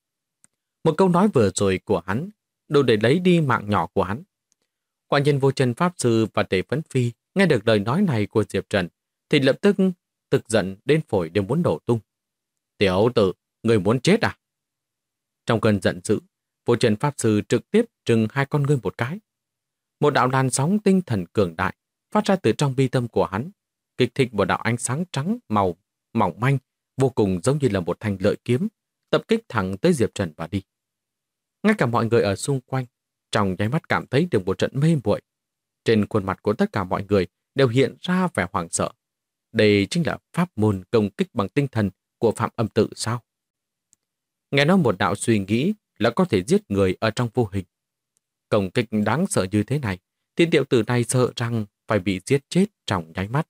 Một câu nói vừa rồi của hắn đủ để lấy đi mạng nhỏ của hắn. Quả nhiên Vô Trần Pháp Sư và Tề Phấn Phi nghe được lời nói này của Diệp Trần thì lập tức giận đến phổi đều muốn nổ tung. Tiểu tử, người muốn chết à? Trong cơn giận dữ, Vô Trần Pháp Sư trực tiếp trừng hai con ngươi một cái. Một đạo làn sóng tinh thần cường đại phát ra từ trong bi tâm của hắn, kích thích một đạo ánh sáng trắng màu mỏng manh, vô cùng giống như là một thanh lợi kiếm, tập kích thẳng tới Diệp Trần và đi. Ngay cả mọi người ở xung quanh, trong nháy mắt cảm thấy được một trận mê muội. Trên khuôn mặt của tất cả mọi người đều hiện ra vẻ hoảng sợ. Đây chính là pháp môn công kích bằng tinh thần của Phạm Âm Tự sao? Nghe nói một đạo suy nghĩ là có thể giết người ở trong vô hình. Công kích đáng sợ như thế này, thì tiểu tử này sợ rằng phải bị giết chết trong nháy mắt.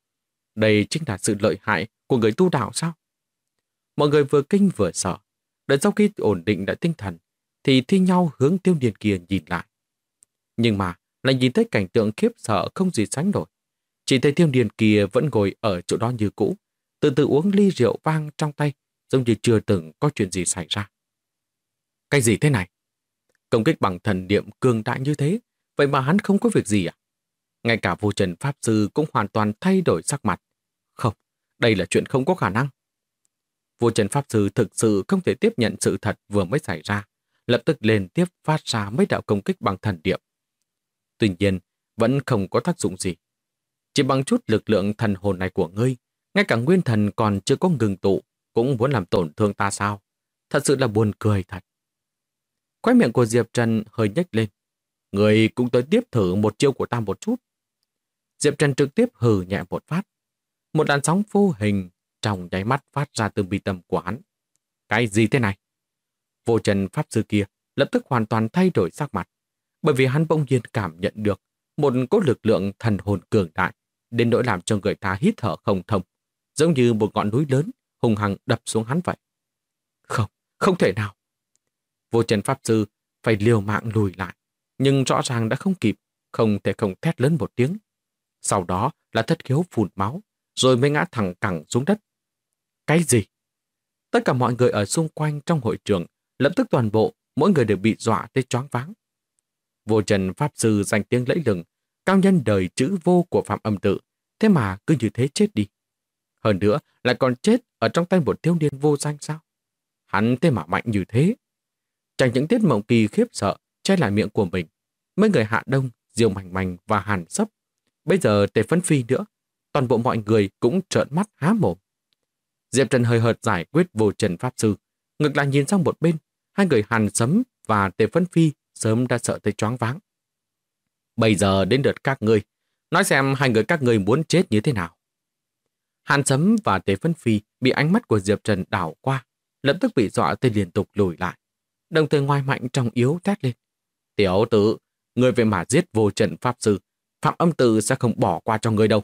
Đây chính là sự lợi hại của người tu đạo sao? Mọi người vừa kinh vừa sợ. Đợi sau khi ổn định lại tinh thần, thì thi nhau hướng Tiêu Điền kia nhìn lại. Nhưng mà lại nhìn thấy cảnh tượng khiếp sợ không gì sánh nổi. Chỉ thấy Tiêu Điền kia vẫn ngồi ở chỗ đó như cũ, từ từ uống ly rượu vang trong tay, giống như chưa từng có chuyện gì xảy ra. Cái gì thế này? Công kích bằng thần niệm cường đại như thế, vậy mà hắn không có việc gì à? Ngay cả Vô Trần Pháp Sư cũng hoàn toàn thay đổi sắc mặt. Không, đây là chuyện không có khả năng. Vô Trần Pháp Sư thực sự không thể tiếp nhận sự thật vừa mới xảy ra, lập tức lên tiếp phát ra mấy đạo công kích bằng thần niệm. Tuy nhiên, vẫn không có tác dụng gì. Chỉ bằng chút lực lượng thần hồn này của ngươi, ngay cả nguyên thần còn chưa có ngừng tụ, cũng muốn làm tổn thương ta sao? Thật sự là buồn cười thật. Khóe miệng của Diệp Trần hơi nhếch lên. Ngươi cũng tới tiếp thử một chiêu của ta một chút. Diệp Trần trực tiếp hừ nhẹ một phát. Một làn sóng vô hình trong nháy mắt phát ra từ bi tâm của hắn. Cái gì thế này? Vô Trần Pháp Sư kia lập tức hoàn toàn thay đổi sắc mặt, bởi vì hắn bỗng nhiên cảm nhận được một cỗ lực lượng thần hồn cường đại, đến nỗi làm cho người ta hít thở không thông, giống như một ngọn núi lớn hùng hăng đập xuống hắn vậy. Không, không thể nào. Vô Trần Pháp Sư phải liều mạng lùi lại, nhưng rõ ràng đã không kịp, không thể không thét lớn một tiếng. Sau đó là thất khiếu phun máu, rồi mới ngã thẳng cẳng xuống đất. Cái gì? Tất cả mọi người ở xung quanh trong hội trường lập tức toàn bộ, mỗi người đều bị dọa tới choáng váng. Vô Trần Pháp Sư danh tiếng lẫy lừng, cao nhân đời chữ vô của Phạm Âm Tự, thế mà cứ như thế chết đi. Hơn nữa lại còn chết ở trong tay một thiếu niên vô danh sao? Hắn thế mà mạnh như thế. Chẳng những Tiết Mộng Kỳ khiếp sợ, che lại miệng của mình. Mấy người Hạ Đông, Diêu Mành Mành và Hàn Sấp. Bây giờ Tề Phấn Phi nữa, toàn bộ mọi người cũng trợn mắt há mồm. Diệp Trần hơi hợt giải quyết Vô Trần Pháp Sư, ngược lại nhìn sang một bên, hai người Hàn Sấm và Tề Phấn Phi sớm đã sợ tới choáng váng. Bây giờ đến lượt các ngươi, nói xem hai người các ngươi muốn chết như thế nào. Hàn Sấm và Tề Phấn Phi bị ánh mắt của Diệp Trần đảo qua, lập tức bị dọa tới liên tục lùi lại, đồng thời ngoài mạnh trong yếu thét lên. Tiểu tử, người về mà giết Vô Trần Pháp Sư, Phạm Âm Tự sẽ không bỏ qua cho người đâu.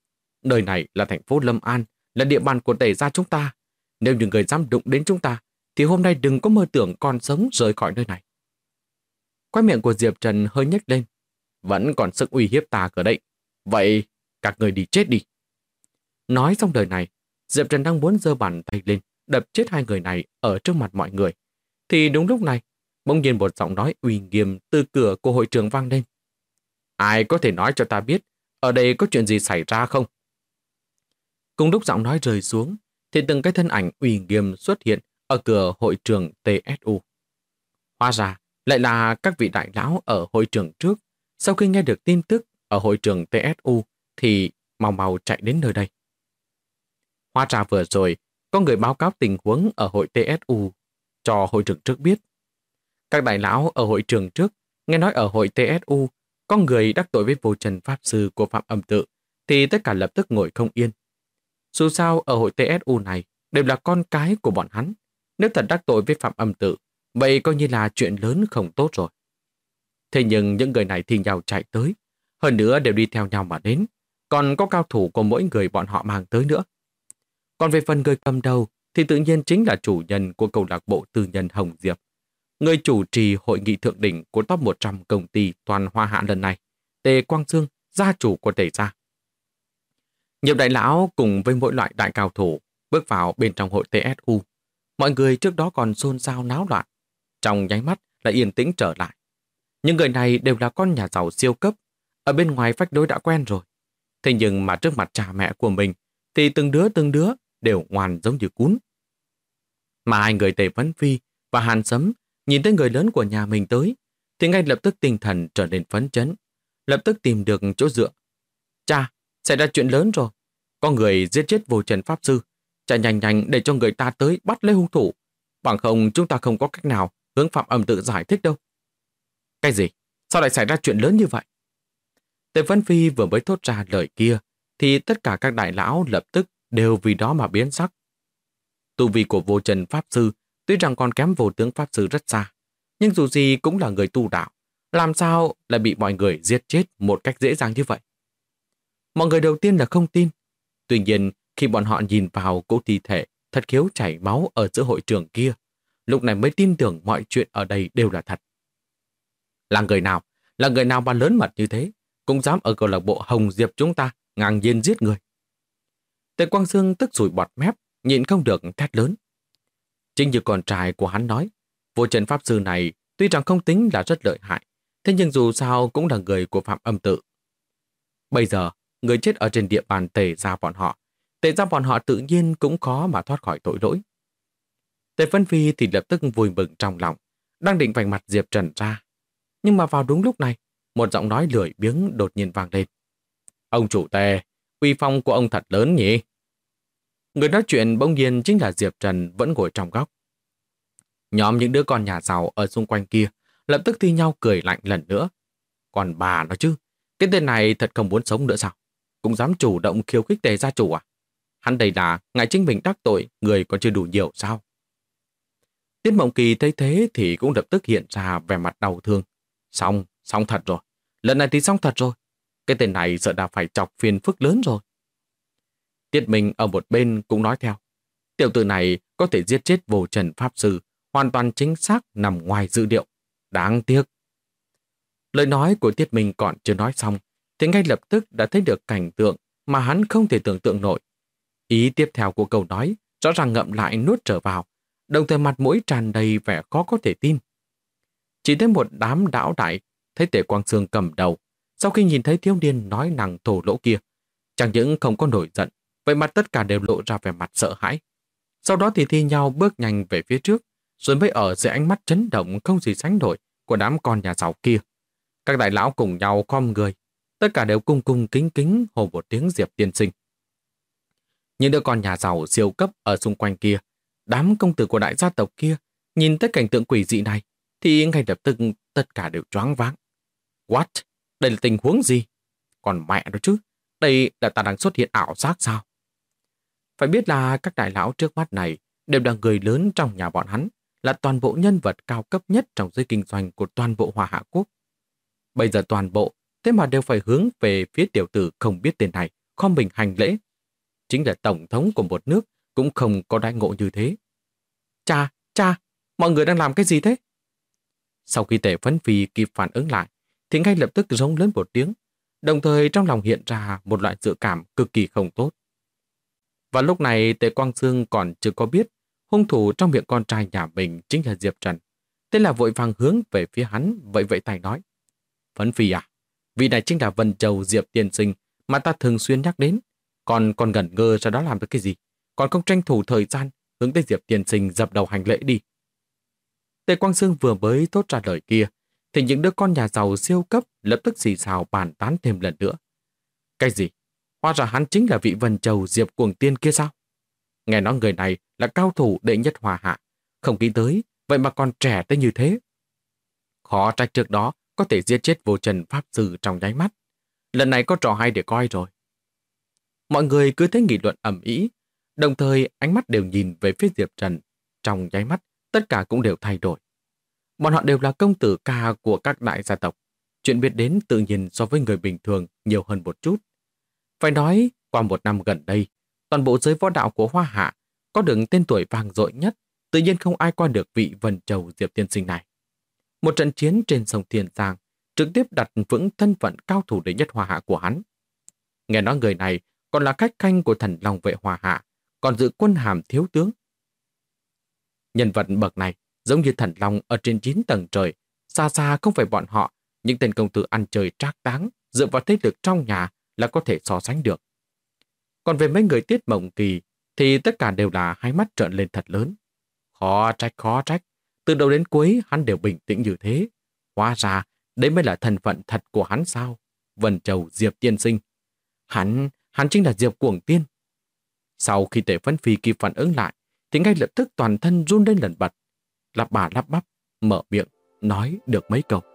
Nơi này là thành phố Lâm An, là địa bàn của Tề gia chúng ta. Nếu như người dám đụng đến chúng ta, thì hôm nay đừng có mơ tưởng còn sống rời khỏi nơi này. Quai miệng của Diệp Trần hơi nhếch lên. Vẫn còn sức uy hiếp ta ở đây. Vậy các người đi chết đi. Nói xong lời này, Diệp Trần đang muốn giơ bàn tay lên đập chết hai người này ở trước mặt mọi người. Thì đúng lúc này, bỗng nhiên một giọng nói uy nghiêm từ cửa của hội trường vang lên. Ai có thể nói cho ta biết ở đây có chuyện gì xảy ra không? Cùng lúc giọng nói rơi xuống, thì từng cái thân ảnh uy nghiêm xuất hiện ở cửa hội trường TSU. Hóa ra, lại là các vị đại lão ở hội trường trước. Sau khi nghe được tin tức ở hội trường TSU thì mau mau chạy đến nơi đây. Hóa ra vừa rồi, có người báo cáo tình huống ở hội TSU cho hội trường trước biết. Các đại lão ở hội trường trước nghe nói ở hội TSU có người đắc tội với vô trần pháp sư của Phạm Âm Tự thì tất cả lập tức ngồi không yên. Dù sao ở hội TSU này đều là con cái của bọn hắn. Nếu thật đắc tội với Phạm Âm Tự, vậy coi như là chuyện lớn không tốt rồi. Thế nhưng những người này thì nhau chạy tới, hơn nữa đều đi theo nhau mà đến, còn có cao thủ của mỗi người bọn họ mang tới nữa. Còn về phần người cầm đầu thì tự nhiên chính là chủ nhân của câu lạc bộ tư nhân Hồng Diệp, người chủ trì hội nghị thượng đỉnh của top 100 công ty toàn Hoa Hạ lần này, Tề Quang Dương, gia chủ của Tề gia. Nhiều đại lão cùng với mỗi loại đại cao thủ bước vào bên trong hội TSU. Mọi người trước đó còn xôn xao náo loạn, trong nháy mắt lại yên tĩnh trở lại. Những người này đều là con nhà giàu siêu cấp, ở bên ngoài phách đối đã quen rồi. Thế nhưng mà trước mặt cha mẹ của mình thì từng đứa đều ngoan giống như cún. Mà hai người Tề Vấn Phi và Hàn Sấm nhìn thấy người lớn của nhà mình tới thì ngay lập tức tinh thần trở nên phấn chấn, lập tức tìm được chỗ dựa. Cha, xảy ra chuyện lớn rồi. Có người giết chết vô trần pháp sư. Cha nhanh nhanh để cho người ta tới bắt lấy hung thủ. Bằng không chúng ta không có cách nào hướng Phạm Âm Tự giải thích đâu. Cái gì? Sao lại xảy ra chuyện lớn như vậy? Tề Vân Phi vừa mới thốt ra lời kia thì tất cả các đại lão lập tức đều vì đó mà biến sắc. Tu vi của vô trần pháp sư tuy rằng còn kém vô tướng pháp sư rất xa, nhưng dù gì cũng là người tu đạo. Làm sao lại bị mọi người giết chết một cách dễ dàng như vậy? Mọi người đầu tiên là không tin. Tuy nhiên, khi bọn họ nhìn vào cỗ thi thể thật khiếu chảy máu ở giữa hội trường kia, lúc này mới tin tưởng mọi chuyện ở đây đều là thật. Là người nào? Là người nào mà lớn mật như thế? Cũng dám ở câu lạc bộ Hồng Diệp chúng ta ngang nhiên giết người. Tề Quang Dương tức sủi bọt mép, nhịn không được thét lớn. Chính như con trai của hắn nói, vô trần pháp sư này tuy rằng không tính là rất lợi hại, thế nhưng dù sao cũng là người của Phạm Âm Tự. Bây giờ, người chết ở trên địa bàn Tề gia bọn họ tự nhiên cũng khó mà thoát khỏi tội lỗi. Tề Vân Phi thì lập tức vui mừng trong lòng, đang định vành mặt Diệp Trần ra. Nhưng mà vào đúng lúc này, một giọng nói lười biếng đột nhiên vang lên. Ông chủ Tề, uy phong của ông thật lớn nhỉ? Người nói chuyện bỗng nhiên chính là Diệp Trần vẫn ngồi trong góc. Nhóm những đứa con nhà giàu ở xung quanh kia lập tức thi nhau cười lạnh lần nữa. Còn bà nói chứ, cái tên này thật không muốn sống nữa sao? Cũng dám chủ động khiêu khích Tề gia chủ à? Hắn đây là ngại chính mình đắc tội, người còn chưa đủ nhiều sao? Tiết Mộng Kỳ thấy thế thì cũng lập tức hiện ra vẻ mặt đau thương. Xong thật rồi. Lần này thì xong thật rồi. Cái tên này sợ đã phải chọc phiền phức lớn rồi. Tiết Minh ở một bên cũng nói theo. Tiểu tử này có thể giết chết vô trần pháp sư, hoàn toàn chính xác nằm ngoài dự liệu. Đáng tiếc. Lời nói của Tiết Minh còn chưa nói xong, thì ngay lập tức đã thấy được cảnh tượng mà hắn không thể tưởng tượng nổi. Ý tiếp theo của câu nói rõ ràng ngậm lại nuốt trở vào, đồng thời mặt mũi tràn đầy vẻ khó có thể tin. Chỉ thấy một đám đảo đại thấy Tề Quang Dương cầm đầu, sau khi nhìn thấy thiếu niên nói năng thổ lỗ kia, chẳng những không có nổi giận, vậy mà tất cả đều lộ ra vẻ mặt sợ hãi. Sau đó thì thi nhau bước nhanh về phía trước, rồi mới ở dưới ánh mắt chấn động không gì sánh nổi của đám con nhà giàu kia. Các đại lão cùng nhau khom người, tất cả đều cung cung kính kính hô một tiếng Diệp tiên sinh. Những đứa con nhà giàu siêu cấp ở xung quanh kia, đám công tử của đại gia tộc kia, nhìn thấy cảnh tượng quỷ dị này, thì ngay lập tức tất cả đều choáng váng. What? Đây là tình huống gì? Còn mẹ đó chứ, đây là ta đang xuất hiện ảo giác sao? Phải biết là các đại lão trước mắt này đều là người lớn trong nhà bọn hắn, là toàn bộ nhân vật cao cấp nhất trong giới kinh doanh của toàn bộ Hoa Hạ Quốc. Bây giờ toàn bộ, thế mà đều phải hướng về phía tiểu tử không biết tên này, khom mình hành lễ. Chính là tổng thống của một nước cũng không có đãi ngộ như thế. Cha, Cha, mọi người đang làm cái gì thế? Sau khi Tề Phấn Phi kịp phản ứng lại, thì ngay lập tức rống lớn một tiếng, đồng thời trong lòng hiện ra một loại dự cảm cực kỳ không tốt. Và lúc này Tề Quang Dương còn chưa có biết hung thủ trong miệng con trai nhà mình chính là Diệp Trần. Thế là vội vàng hướng về phía hắn, vẫy vẫy tay nói: Phấn Phi à, vị này chính là Vân Châu Diệp tiên sinh mà ta thường xuyên nhắc đến. Còn ngẩn ngơ ra đó làm được cái gì? Còn không tranh thủ thời gian hướng tới Diệp tiên sinh dập đầu hành lễ đi. Tề Quang Dương vừa mới thốt ra lời kia, thì những đứa con nhà giàu siêu cấp lập tức xì xào bàn tán thêm lần nữa. Cái gì? Hóa ra hắn chính là vị Vân Châu Diệp cuồng tiên kia sao? Nghe nói người này là cao thủ đệ nhất Hoa Hạ, không nghĩ tới, vậy mà còn trẻ tới như thế. Khó trách trước đó có thể giết chết Vô Trần Pháp Sư trong nháy mắt. Lần này có trò hay để coi rồi. Mọi người cứ thế nghị luận ầm ĩ, đồng thời ánh mắt đều nhìn về phía Diệp Trần. Trong nháy mắt, tất cả cũng đều thay đổi. Bọn họ đều là công tử ca của các đại gia tộc. Chuyện biết đến tự nhiên so với người bình thường nhiều hơn một chút. Phải nói, qua một năm gần đây, toàn bộ giới võ đạo của Hoa Hạ có được tên tuổi vang dội nhất, tự nhiên không ai qua được vị Vân Châu Diệp tiên sinh này. Một trận chiến trên sông Tiền Giang trực tiếp đặt vững thân phận cao thủ đệ nhất Hoa Hạ của hắn. Nghe nói người này còn là khách khanh của thần Long vệ Hoa Hạ, còn giữ quân hàm thiếu tướng. Nhân vật bậc này giống như thần long ở trên 9 tầng trời, xa xa không phải bọn họ, những tên công tử ăn chơi trác táng dựa vào thế lực trong nhà là có thể so sánh được. Còn về mấy người Tiết Mộng Kỳ thì tất cả đều là hai mắt trợn lên thật lớn. Khó trách, từ đầu đến cuối hắn đều bình tĩnh như thế. Hóa ra, đấy mới là thân phận thật của hắn sao? Vân Châu Diệp tiên sinh. Hắn chính là Diệp cuồng tiên. Sau khi Tề Phấn Phi kịp phản ứng lại, thì ngay lập tức toàn thân run lên lần bật, lắp bà lắp bắp, mở miệng, nói được mấy câu.